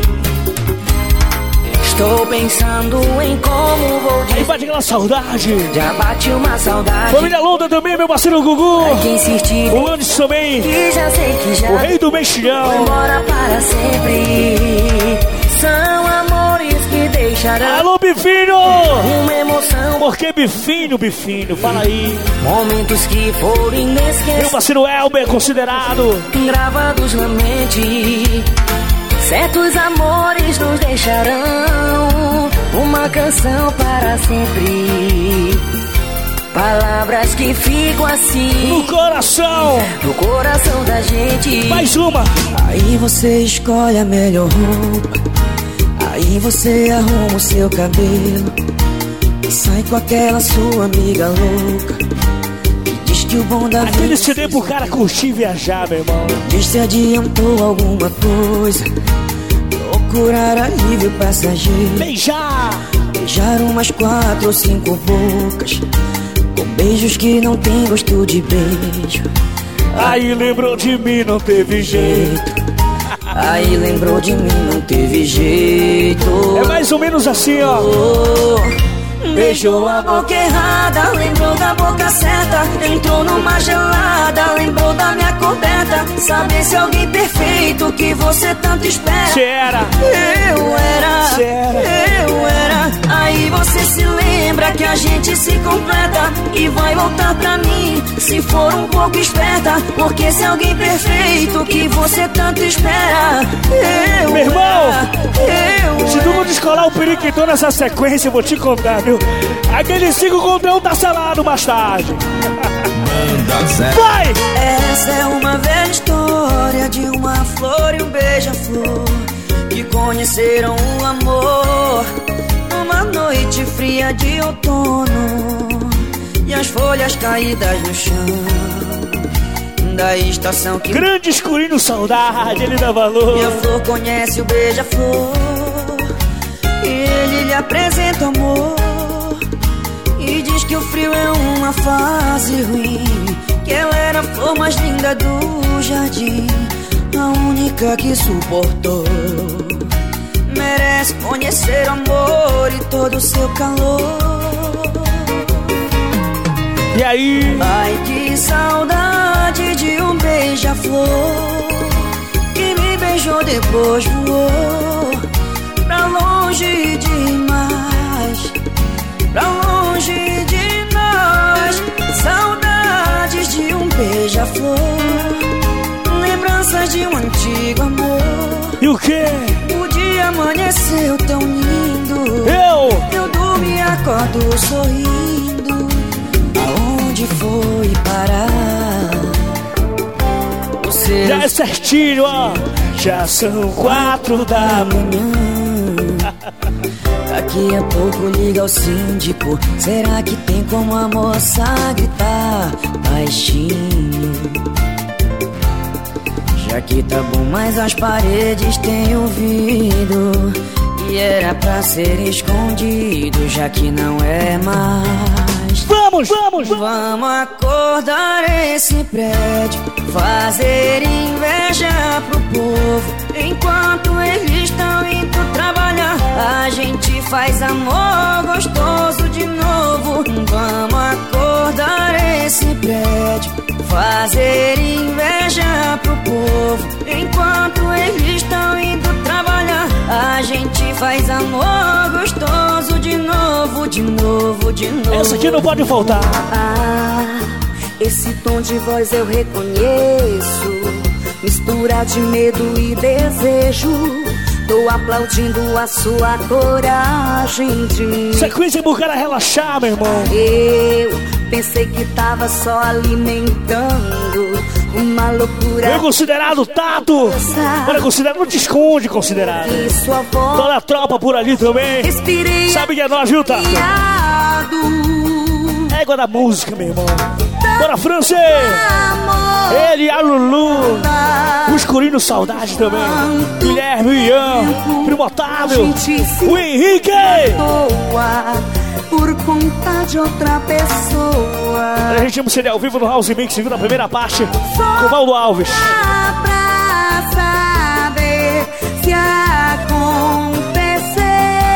Estou pensando em como vou dizer. Aí bate aquela saudade. Já bate uma saudade. Família Londa também, meu parceiro Gugu. Pra quem insistir, o Anderson também. Que já sei que já. O rei do mexilhão. Vai embora para sempre. São amores que deixarão. Alô, Bifinho! Uma emoção. Por que Bifinho, Bifinho? Fala aí. Momentos que foram inesquecíveis. Meu parceiro Elber, considerado. Gravados na mente. Certos amores nos deixarão. Uma canção para sempre. Palavras que ficam assim no coração. No coração da gente. Mais uma. Aí você escolhe a melhor roupa. Aí você arruma o seu cabelo e sai com aquela sua amiga louca e diz que o bom da vida. Aquele C D pro cara curtir e viajar, meu irmão. Diz se adiantou alguma coisa, procurar alívio passageiro. Beijar. Beijar umas quatro ou cinco bocas, com beijos que não tem gosto de beijo. Aí lembrou de mim, não teve jeito. Aí lembrou de mim, não teve jeito. É mais ou menos assim, ó. Beijou a boca errada, lembrou da boca certa. Entrou numa gelada, lembrou da minha coberta. Saber se alguém perfeito que você tanto espera. Cê era. Eu era. Cê era. Eu era. Aí você se lembra que a gente se completa e vai voltar pra mim se for um pouco esperta. Porque se alguém perfeito que você tanto espera. Eu Meu irmão, era. Eu se tu não descolar o periquitão nessa sequência, eu vou te contar, viu? Aquele cinco conteúdo tá selado mais tarde. Manda zero. Vai! Essa é uma velha história de uma flor e um beija-flor que conheceram o amor numa noite fria de outono e as folhas caídas no chão da estação que... Grande escurinho saudade, ele dá valor. E a flor conhece o beija-flor e ele lhe apresenta o amor e diz que o frio é uma fase ruim, que ela era a flor mais linda do jardim, a única que suportou. Merece conhecer o amor e todo o seu calor. E aí? Ai, que saudade de um beija-flor que me beijou depois voou pra longe demais, pra longe de nós. Saudades de um beija-flor, lembranças de um antigo amor. E o quê? O dia amanheceu tão lindo. Eu? Eu durmo e acordo sorrindo. onde foi parar? Você já é certinho, ó. Já são quatro da manhã. Daqui a pouco liga o síndico. Será que tem como a moça gritar baixinho? Já que tá bom, mas as paredes têm ouvido. E era pra ser escondido, já que não é mais. Vamos, vamos, vamos acordar esse prédio, fazer inveja pro povo. Enquanto eles estão indo trabalhar, a gente faz amor gostoso de novo. Vamos acordar esse prédio, fazer inveja pro povo. Enquanto eles estão indo trabalhar, a gente faz amor gostoso de novo, de novo, de novo. Essa aqui não pode faltar. Ah, esse tom de voz eu reconheço, mistura de medo e desejo. Tô aplaudindo a sua coragem de... Sequência pro cara relaxar, meu irmão. Eu pensei que tava só alimentando uma loucura. Meu considerado Tato. Olha, considerado, não te esconde, considerado. Toda a tropa por ali também. Respirei. Sabe que é nós, viu, Tato? Égua da música, meu irmão. Bora, Franci! Ele e a Lulu. O Escurinho Saudade também. Guilherme, o Ian, Primo Otávio, o Henrique. Por conta de outra pessoa. A gente chama o C D ao vivo no House Mix, segundo a primeira parte, com o Valdo Alves. Pra saber se acontecer.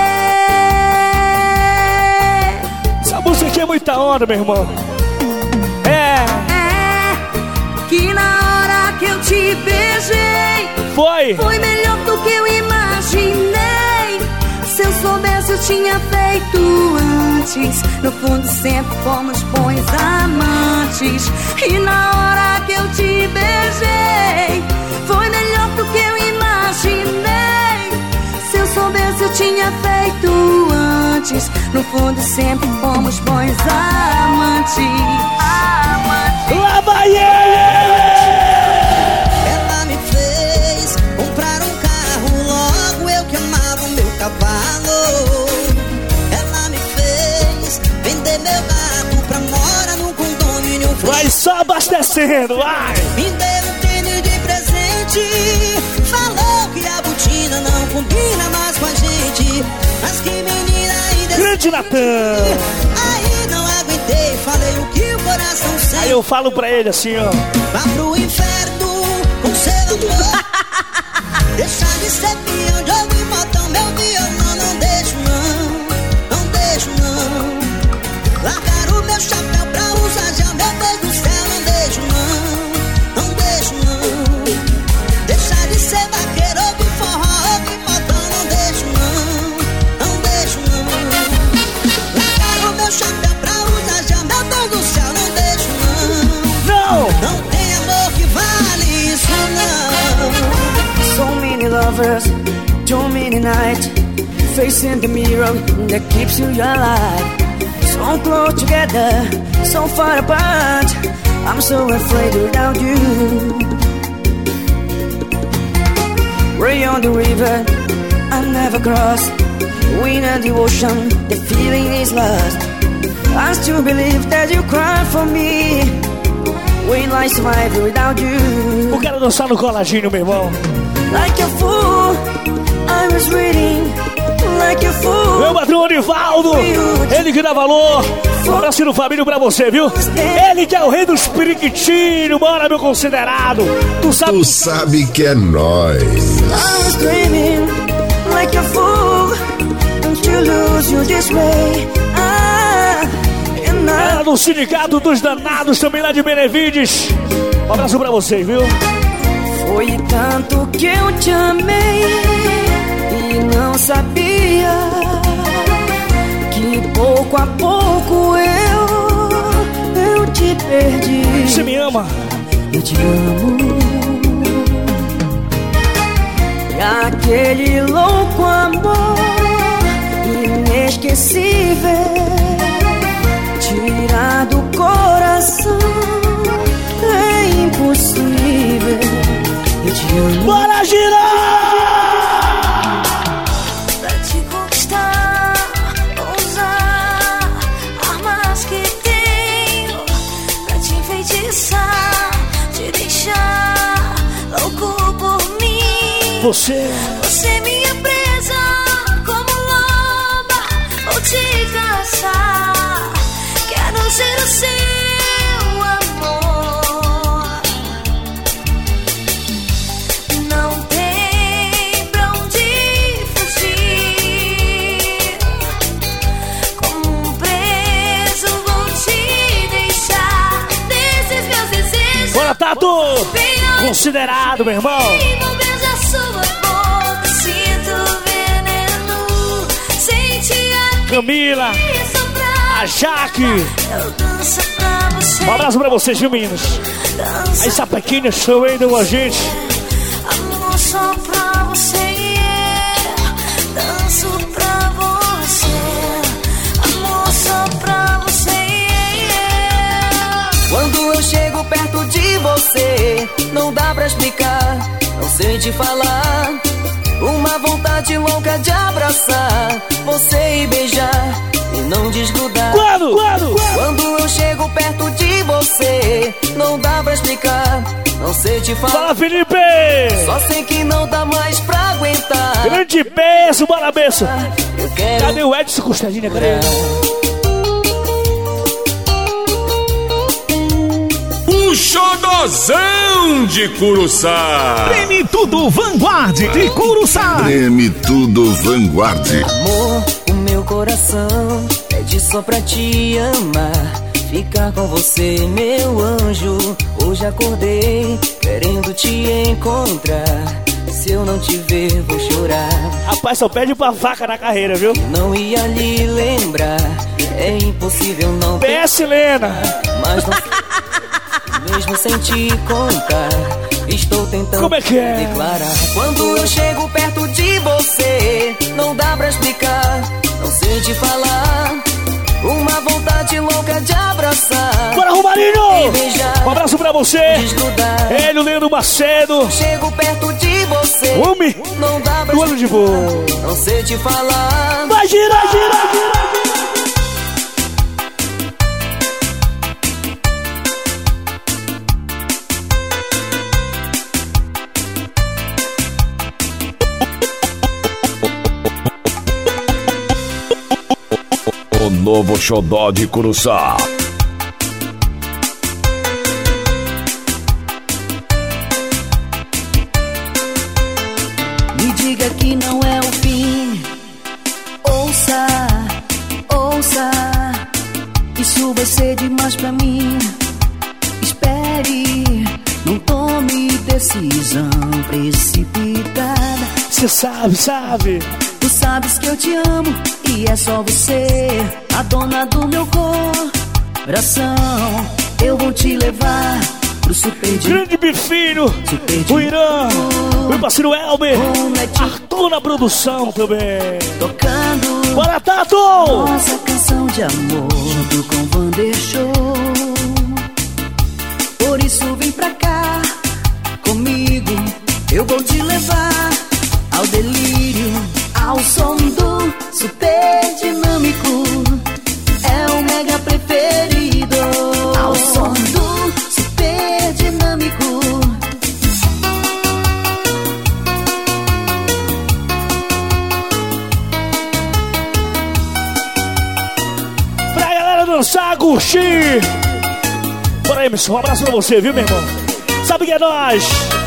Essa música aqui é muita onda, meu irmão. É. É que na hora que eu te beijei, Foi. Foi melhor do que eu imaginei. Se eu soubesse eu tinha feito antes. No fundo sempre fomos bons amantes. E na hora que eu te beijei, foi melhor do que eu imaginei. Se eu soubesse eu tinha feito antes. No fundo sempre fomos bons amantes. Amantes. Lá vai ele! Ela me fez comprar um carro, logo eu que amava o meu cavalo. Ela me fez vender meu gato pra morar num condomínio. Vai só abastecendo, vai! Me deu um tênis de presente, falou que a botina não combina mais com a gente. Mas que menina ainda. Grande Natan! Aí não aguentei, falei o que o coração sente. Aí eu falo pra ele assim, ó. Vá pro inferno com seu amor. Deixa de ser peão, jogo e botão, meu violão. Não deixo não, não deixo não. Largar o meu chapéu pra usar já, meu Deus do céu. Não deixo não, não deixo não. Deixa de ser vaqueiro, ouve forró, ouve botão. Não deixo não, não deixo não. Largar o meu chapéu pra usar já, meu Deus do céu. Não deixo não. Não! Não tem amor que vale isso não. So many lovers, too many nights, facing the mirror that keeps you alive. So close together, so far apart. I'm so afraid without you. Way on the river, I never cross. Wind and the ocean, the feeling is lost. I still believe that you cry for me. When I survive without you. Eu quero dançar no coladinho, meu irmão. Like a fool, I was reading. Like a fool. Meu patrão Anivaldo, ele que dá valor. Um abraço no família pra você, viu? Ele que é o rei dos periquitinhos, bora, meu considerado. Tu sabe, tu sabe que é nóis. I was dreaming like a fool. Don't you lose you this way. Ah, and I... Ela do Sindicato dos Danados, também lá de Benevides. Um abraço pra vocês, viu? Foi tanto que eu te amei e não sabia que pouco a pouco eu, eu te perdi. Você me ama? Eu te amo. E aquele louco amor inesquecível tira do coração Você. Você é minha presa, como loba, vou te caçar. Quero ser o seu amor. Não tem pra onde fugir. Como um preso vou te deixar. Desses meus desejos. Bora, Tato! Considerado, meu irmão. Camila, a Jaque. Um abraço pra vocês, viu, meninos? Aí, sapequinhas, show ainda com a gente. Amor só pra você, yeah. Danço pra você. Amor só pra você, yeah. Quando eu chego perto de você, não dá pra explicar, não sei te falar. Uma vontade louca de abraçar você e beijar e não desgrudar. Quando? Quando? Quando eu chego perto de você, não dá pra explicar, não sei te falar. Fala, Felipe! Só sei que não dá mais pra aguentar. Grande beijo, bora beijo. Eu quero. Cadê o Edson Costadinha? Cadê ele? O xodozão de Curuçá. Treme tudo Vanguard de Curuçá. Treme tudo Vanguard. Amor, o meu coração pede só pra te amar, ficar com você, meu anjo. Hoje acordei querendo te encontrar. Se eu não te ver, vou chorar. Rapaz, só pede pra vaca na carreira, viu? Não ia lhe lembrar, é impossível não. P S Lena. Mas não, mesmo sem te contar, estou tentando. Como é que é? Declarar. Quando eu chego perto de você, não dá pra explicar, não sei te falar. Uma vontade louca de abraçar. Bora, Romarinho! Um abraço pra você. Desgrudar. Ele, o Leandro Macedo. Chego perto de você. Homem não dá pra do ano de boa. Não sei te falar. Vai girar, girar, girar. O novo xodó de Curuçá. Me diga que não é o fim. Ouça, ouça. Isso vai ser demais pra mim. Espere, não tome decisão precipitada. Cê sabe, sabe. Tu sabes que eu te amo e é só você, a dona do meu coração. Eu vou te levar pro super de... Grande Bifinho, o Irã, o meu parceiro Elber, Arthur na produção também. Tocando Bora, Tato! nossa canção de amor junto com Vander Show. Por isso vem pra cá comigo, eu vou te levar ao delírio, ao som do super dinâmico. É o mega preferido. Ao som do super dinâmico. Pra galera dançar, curtir. Bora aí, Emerson, um abraço pra você, viu, meu irmão? Sabe que é nóis.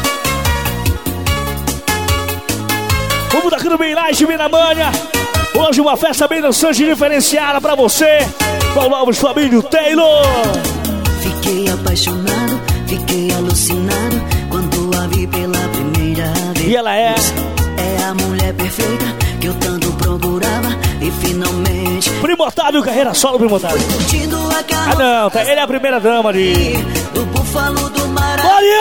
Vamos daqui bem light, bem na manha. Hoje uma festa bem dançante diferenciada pra você. Com o novo Fabinho Taylor. Fiquei apaixonado, fiquei alucinado quando a vi pela primeira vez. E ela é? É a mulher perfeita que eu tanto procurava e finalmente... Primo Otávio, carreira solo, Primo Otávio. Curtindo a carro... Ah não, tá, ele é a primeira dama de... Do Búfalo do Mará.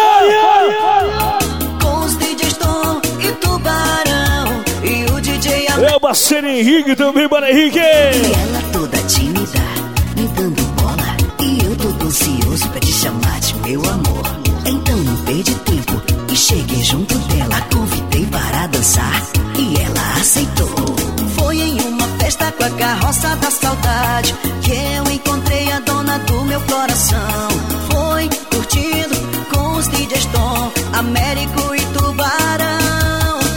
Com os D Js Tom e Tubarão e o D J Am... É o parceiro Henrique também, bora Henrique. E ela toda tímida, me dando bola. E eu todo ansioso pra te chamar de meu amor. Então não perdi tempo e cheguei junto dela. A convidei para dançar e ela aceitou. Foi em uma festa com a carroça da saudade que eu encontrei a dona do meu coração. Foi curtindo com os D Js Tom, Américo e Tubarão.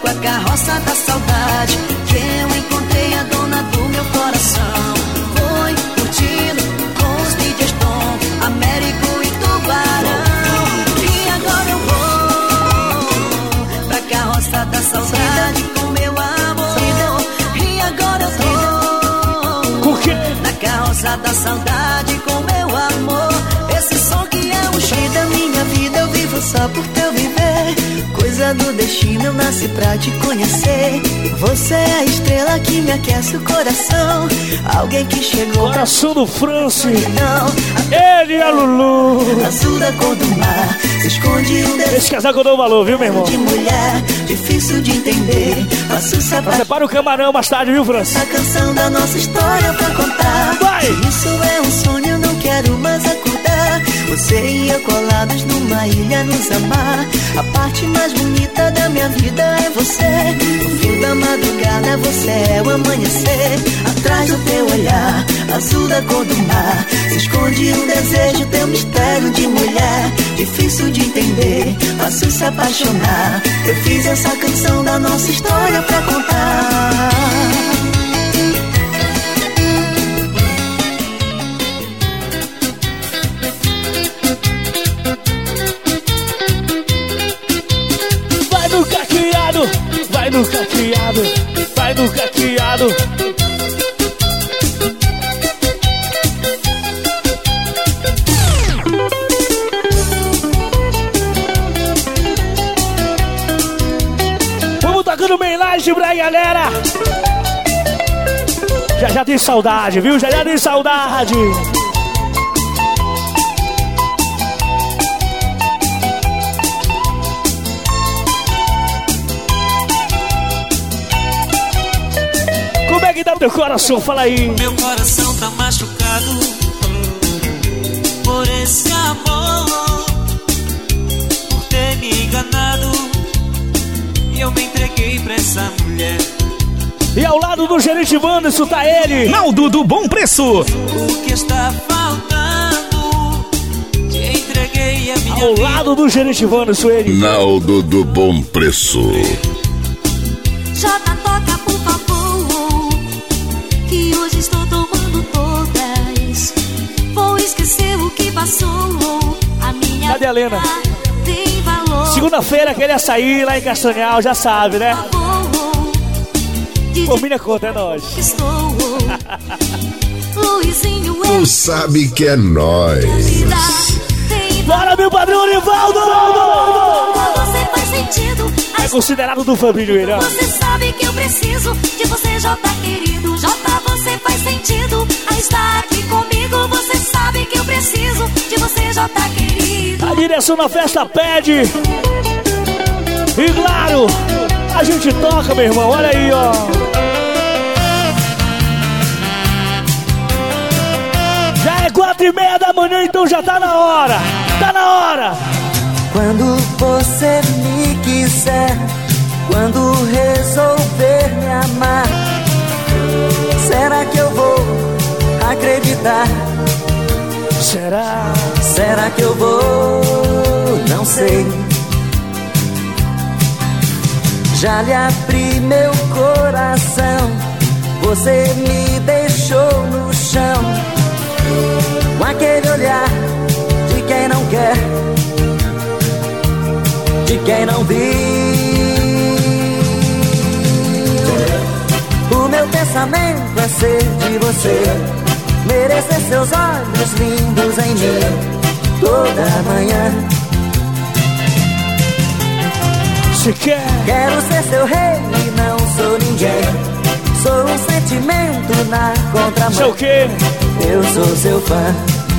com a carroça da saudade, que eu encontrei a dona do meu coração. Foi curtindo com os D Js Tom, Américo e Tubarão. E agora eu vou pra carroça da saudade com meu amor. E agora eu tô na carroça da saudade com meu amor. Esse som que é o cheiro da minha vida, eu vivo só por teu viver. Coisa do destino, eu nasci pra te conhecer. Você é a estrela que me aquece o coração. Alguém que chegou. Coração do Franci. Ele e a Lulu. Azul da cor do mar, se esconde um desejo. Esse casaco eu dou valor, viu, meu irmão? De mulher, difícil de entender. Faço sapato. Prepara o camarão mais tarde, viu, Franci? A canção da nossa história pra contar. Vai! Isso é um sonho, eu não quero mais acordar. Você e eu colados numa ilha nos amar. A parte mais bonita da minha vida é você. O fio da madrugada é você, é o amanhecer. Atrás do teu olhar, azul da cor do mar, se esconde um desejo, teu mistério de mulher. Difícil de entender, fácil se apaixonar. Eu fiz essa canção da nossa história pra contar. Vai no caqueado, vai no caqueado. Vamos tocando bem live pra galera. Já já tem saudade, viu? Já já tem saudade. Como é que tá o teu coração? Fala aí. Meu coração tá machucado por esse amor, por ter me enganado, e eu me entreguei pra essa mulher. E ao lado do gerente Wanderson tá ele, Naldo do Bom Preço. O que está faltando? Te entreguei a minha Ao vida. lado do gerente Wanderson, ele, Naldo do Bom Preço. Jota, toca por favor, que hoje estou tomando todas. Vou esquecer o que passou. A minha Cadê a Lena? tem valor. Segunda-feira queria sair lá em Castanhal, já sabe, né? Por minha conta, é nóis. Estou Luizinho, Tu sabe que é nóis. Bora, meu padrão Orivaldo! Você faz sentido. É considerado do família, ele, ó. Você sabe que eu preciso de você, Jota querido. Jota, você faz sentido a estar aqui comigo. Você sabe que eu preciso de você, Jota querido. A direção da festa pede. E claro, a gente toca, meu irmão, olha aí, ó. Já é quatro e meia da manhã, então já tá na hora. Tá na hora. Quando você me quiser, quando resolver me amar, será que eu vou acreditar? Será? Será que eu vou? Não sei. Já lhe abri meu coração, você me deixou no chão, com aquele olhar de quem não quer, de quem não viu. O meu pensamento é ser de você, merecer seus olhos lindos em mim toda manhã. Se quer. Quero ser seu rei e não sou ninguém. Sou um sentimento na contramão. Sou o quê? Eu sou seu fã.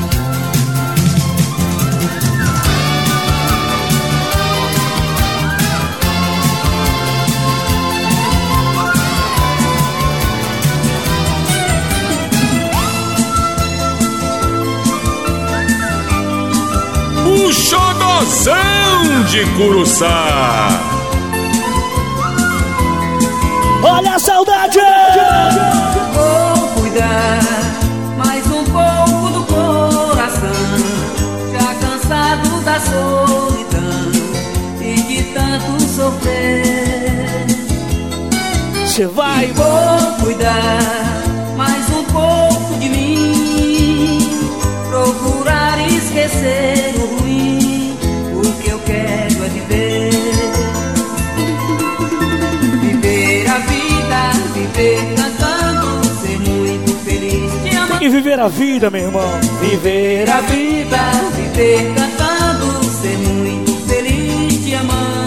O xodozão de Curuçá. Olha a saudade! Vou cuidar mais um pouco do coração, já cansado da solidão e de tanto sofrer. você vai. Vou cuidar mais um pouco de mim, procurar esquecer o ruim. O que eu quero é viver, viver a vida, viver cantando, ser muito feliz. Te amar. Tem que viver a vida, meu irmão. Viver a vida, viver cantando, ser muito feliz te amando.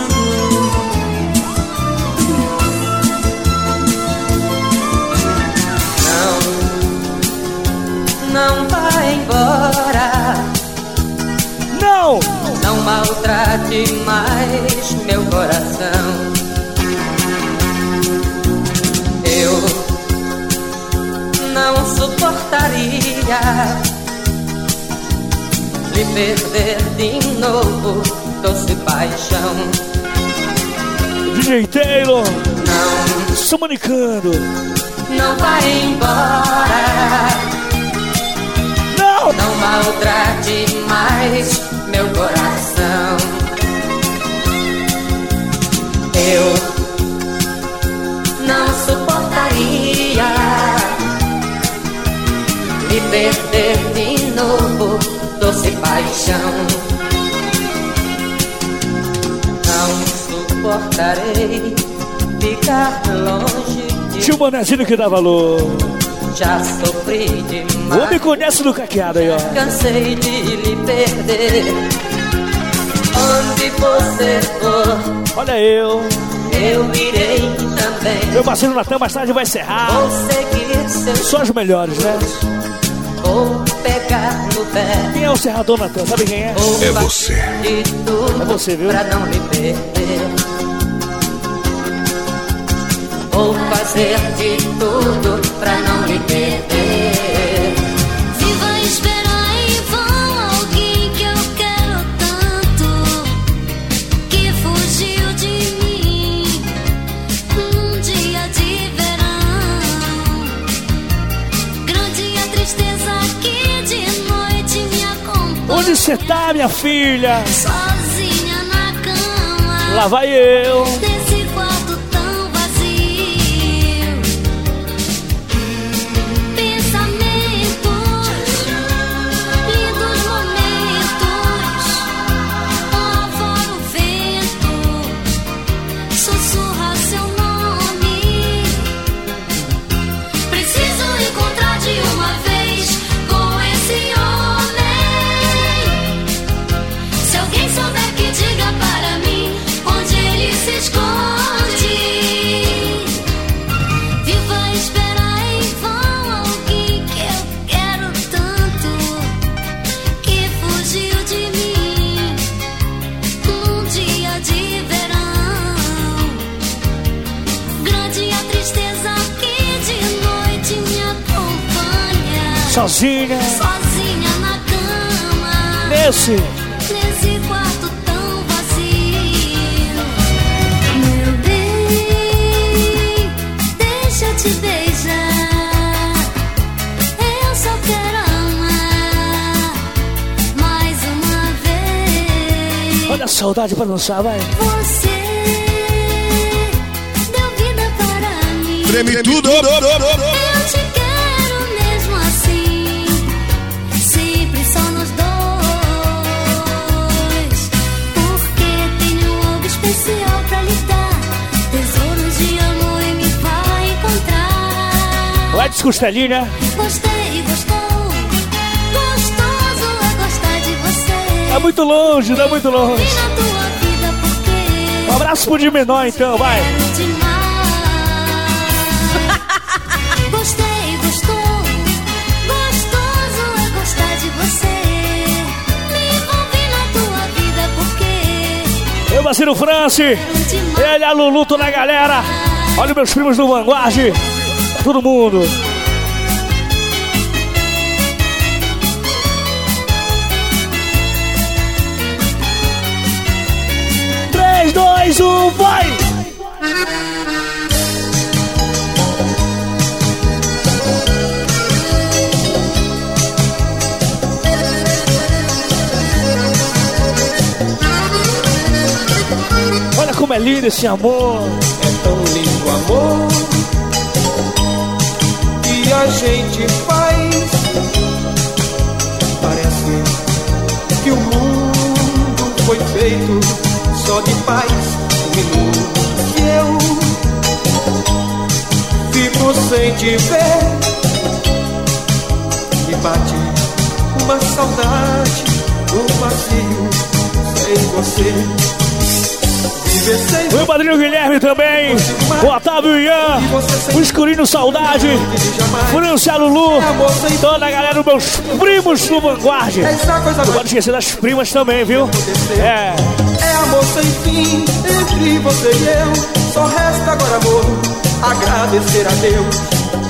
Não vá embora, não, não maltrate mais meu coração. Eu não suportaria lhe perder de novo, doce paixão. D J Taylor, não, Samanicando, não vá embora. Não maltrate mais meu coração. Eu não suportaria me perder de novo, doce paixão. Não suportarei ficar longe de Tio Bonezinho que dá valor. Já sofri demais. O homem conhece do caqueado aí, ó. Cansei de lhe perder. Onde você for, olha eu, eu irei também. Meu parceiro Natan mais tarde vai encerrar. Vou seguir seu. Só os melhores, né? Vou pegar no pé. Quem é o serrador, Natan? Sabe quem é? Vou é você. De tudo é você, viu? Pra não lhe perder. Vou fazer de tudo pra não lhe perder. Viva esperar em vão alguém que eu quero tanto, que fugiu de mim num dia de verão. Grande a tristeza que de noite me acompanha. Onde você tá, minha filha? Sozinha na cama. Lá vai eu. Nesse quarto tão vazio. Pensamentos, lindos momentos. Lá fora o vento sussurra seu nome. Preciso encontrar de uma vez com esse homem. Se alguém souber, que diga para mim onde ele se esconde. Viva esperar em vão alguém que eu quero tanto, que fugiu de mim num dia de verão. Grande a tristeza que de noite me acompanha. Sozinha. Sozinha na cama. Nesse. Nesse quarto tão vazio. Meu bem, deixa eu te beijar. Eu só quero amar mais uma vez. Olha a saudade pra dançar, vai. Você deu vida para mim. Treme tudo. Eu te quero mesmo assim, sempre só nós dois, porque tenho algo especial pra lhe dar, tesouros de amor e me vai encontrar. O Edson Costelinha. Gostei, gostou, gostoso é gostar de você. Tá muito longe, tá muito longe. Vim na tua vida porque Um abraço pro de menor então, vai. quero demais. Gostei, gostou, gostoso é gostar de você. Me envolvi na tua vida porque Eu, Marcelo France, ele, a Lulu, toda a galera. Olha os meus primos do Vanguard. Todo mundo. três, dois, um, vai! Olha como é lindo esse amor. É tão lindo o amor gente faz. Parece que o mundo foi feito só de paz. Um minuto que eu fico sem te ver, me bate uma saudade do vazio sem você. O padrinho Guilherme também, o Otávio Ian, o Escurinho Saudade, França Lulu, toda a galera, meus primos do Vanguard. Não pode esquecer das primas também, viu? É. É amor sem fim entre você e eu. Só resta agora, amor, agradecer a Deus.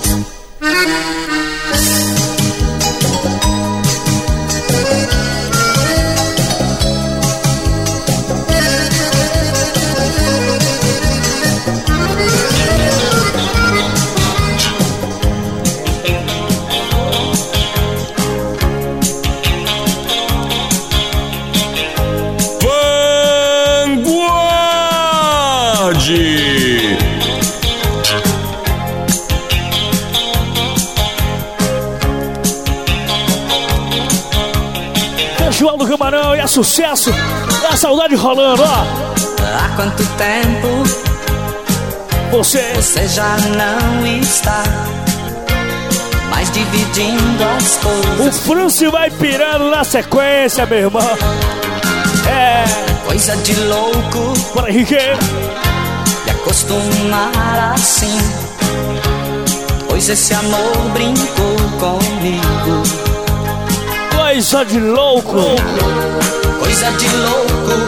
João do Camarão, e é sucesso, é a saudade rolando, ó. Há quanto tempo você, você já não está mais dividindo as coisas. O Francio vai pirando na sequência, meu irmão. É coisa de louco, bora, Henrique, me acostumar assim, pois esse amor brincou comigo. Coisa de louco, coisa de louco,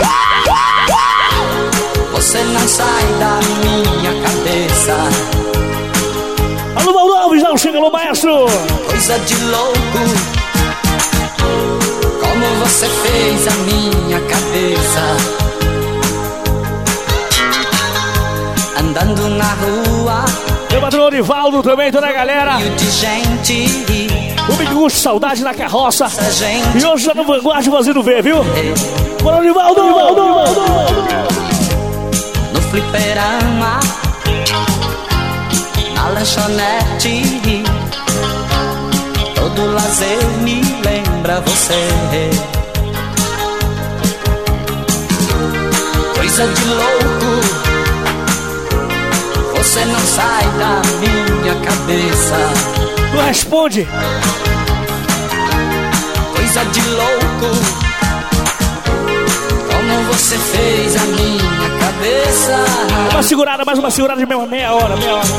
você não sai da minha cabeça. Alô, Valdo Alves, não chega no maestro. Coisa de louco, como você fez a minha cabeça. Andando na rua, meu patrão Orivaldo também, toda a galera. De gente, o Miguel, saudade na carroça. E hoje já no Vanguard fazendo ver, viu? Bora, Orivaldo! No fliperama, na lanchonete, todo lazer me lembra você. Coisa de louco, você não sai da minha cabeça. Tu responde. Coisa de louco, como você fez a minha cabeça. Uma segurada, mais uma segurada de meia, meia hora, meia hora.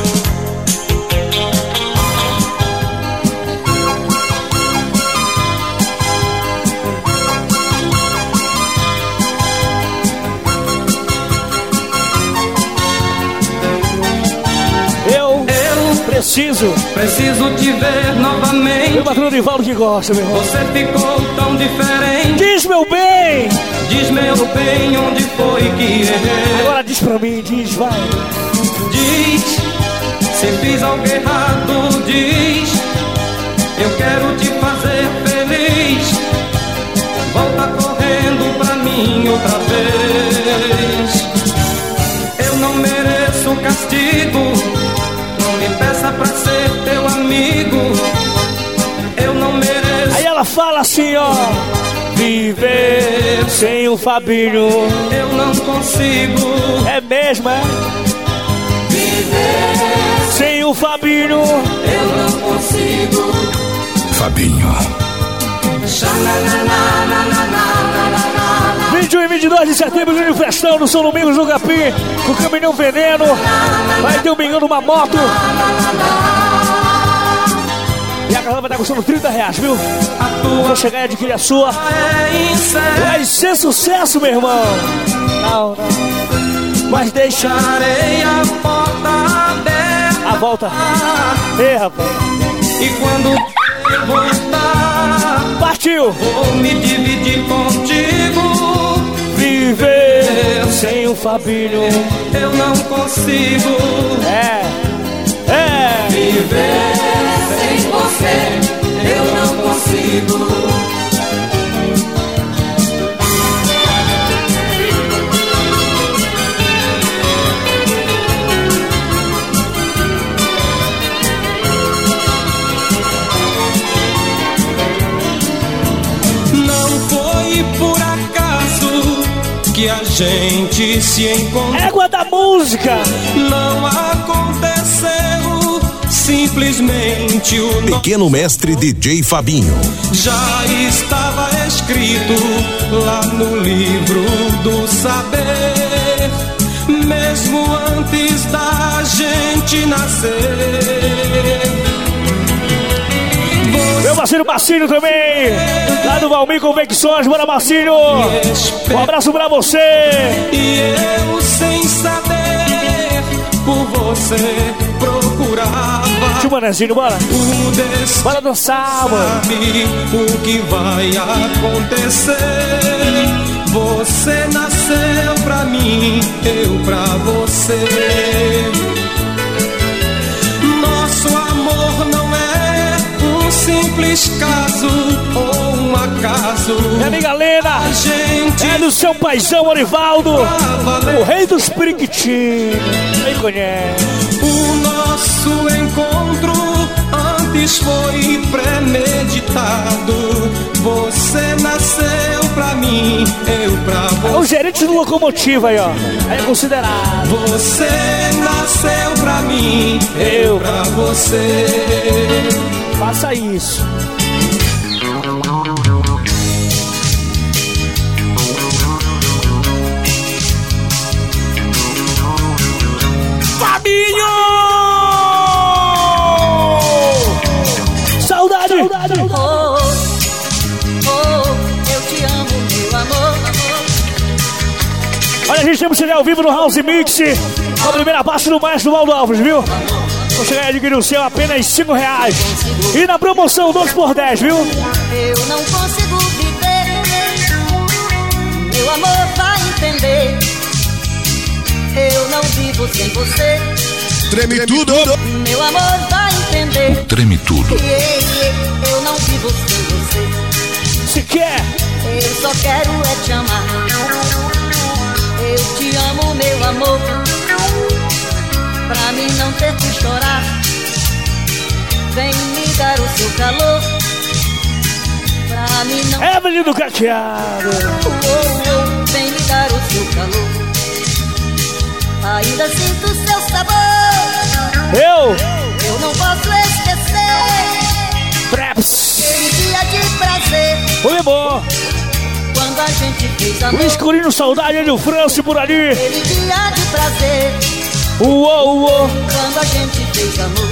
Eu, eu preciso, preciso te ver novamente. Meu patrão Rivaldo que gosta, meu irmão. Você ficou tão diferente. Diz, meu bem! Diz, meu bem, onde foi que errei? Agora diz pra mim, diz, vai. Diz, se fiz algo errado, diz. Eu quero te fazer feliz. Volta correndo pra mim outra vez. Eu não mereço castigo. Não me peça pra ser teu amigo. Eu não mereço. Aí ela fala assim, ó. Viver sem o Fabinho. Eu não consigo. É mesmo, é? Viver sem o Fabinho. Eu não consigo. Fabinho. vinte e um e vinte e dois de setembro, Júnior Festão no São Domingos do Capim, com o Caminhão Veneno. Vai ter um milhão numa moto. E a garrafa vai estar custando trinta reais, viu? Vou chegar e adquirir a sua. Vai ser sucesso, meu irmão. Não, não. Mas deixarei a porta aberta. A volta. Ei, rapaz. E quando eu voltar, partiu. Vou me dividir contigo. Viver sem o Fabinho. Eu não consigo. É, é. Viver sem você. Eu não consigo. que a gente se encontrou. Égua da música. Não aconteceu, simplesmente o Pequeno Mestre D J Fabinho. já estava escrito lá no livro do saber, mesmo antes da gente nascer. Meu parceiro Marcinho também, lá do Valmir Convecções. Bora, Marcinho, um abraço pra você. E eu, sem saber, por você procurava. Tio Manezinho, bora. O destino bora dançar, mano. Sabe o que vai acontecer. Você nasceu pra mim, eu pra você. Nosso amor não é um simples caso ou um acaso. Minha amiga Lena, a gente é do seu paizão Orivaldo, o rei dos periquitinhos. Quem conhece? O nosso encontro antes foi premeditado. Você nasceu pra mim, eu pra você. É o gerente do Locomotiva aí, ó. É considerado. Você nasceu pra mim, eu pra você. Faça isso. Fabinho! Saudade! Saudade! Oh, oh, eu te amo, meu amor. Olha, a gente tem um C D ao vivo no House Mix. A primeira parte do Maestro Valdo Alves, viu? Você vai adquirir o seu apenas cinco reais. E na promoção dois por dez, viu? Eu não consigo viver. Meu amor vai entender. Eu não vivo sem você. Treme tudo. Meu amor vai entender. Treme tudo. Eu não vivo sem você. Se quer. Eu só quero é te amar. Eu te amo, meu amor. Pra mim não ter que chorar. Vem me dar o seu calor. Pra mim não. Evelyn do Caqueado. Oh, oh, vem me dar o seu calor. Ainda sinto o seu sabor. Eu. Eu não posso esquecer. Preps. Aquele dia de prazer. Foi bom. Quando a gente fez amor. O escurinho saudade do França por ali. Aquele dia de prazer. Uou, uou. Quando a gente fez amor.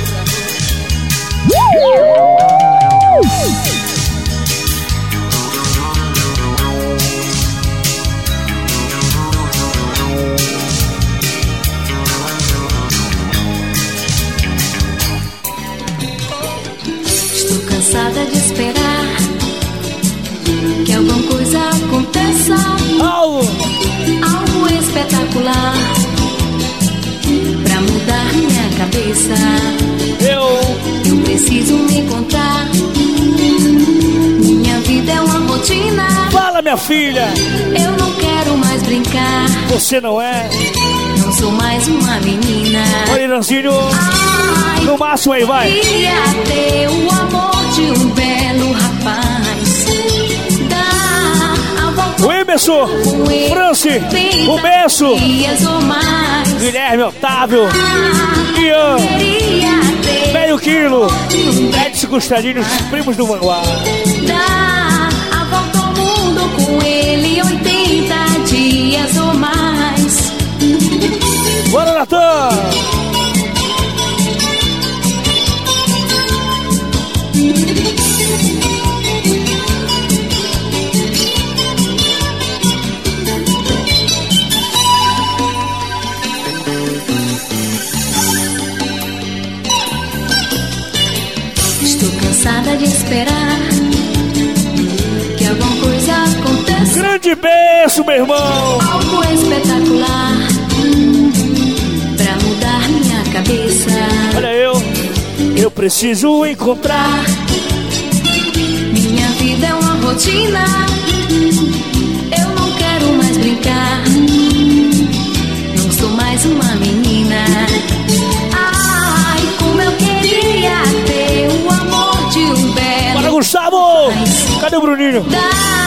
Estou cansada de esperar que alguma coisa aconteça. Algo, algo espetacular pra mudar minha cabeça. Eu, eu preciso me encontrar. Minha vida é uma rotina. Fala, minha filha. Eu não quero mais brincar. Você não é. Não sou mais uma menina. Olha, Iranzinho. No máximo aí, vai. Queria ter o amor de um belo rapaz. Dar a volta. O Emerson, Franci, o Messo, Guilherme, Otávio, Ian, Meio Quilo, Edson Costadinho, os primos do Vanguarda. Dar a volta ao mundo com ele oitenta dias ou mais. Bora, Natan! Estou cansada de esperar que alguma coisa aconteça. Grande beijo, meu irmão! Algo espetacular pra mudar minha cabeça. Olha eu, eu preciso encontrar. Minha vida é uma rotina. Eu não quero mais brincar. Não sou mais uma menina. Ai, como eu queria ter o amor de um belo. Bora, Gustavo! Cadê o Bruninho? Da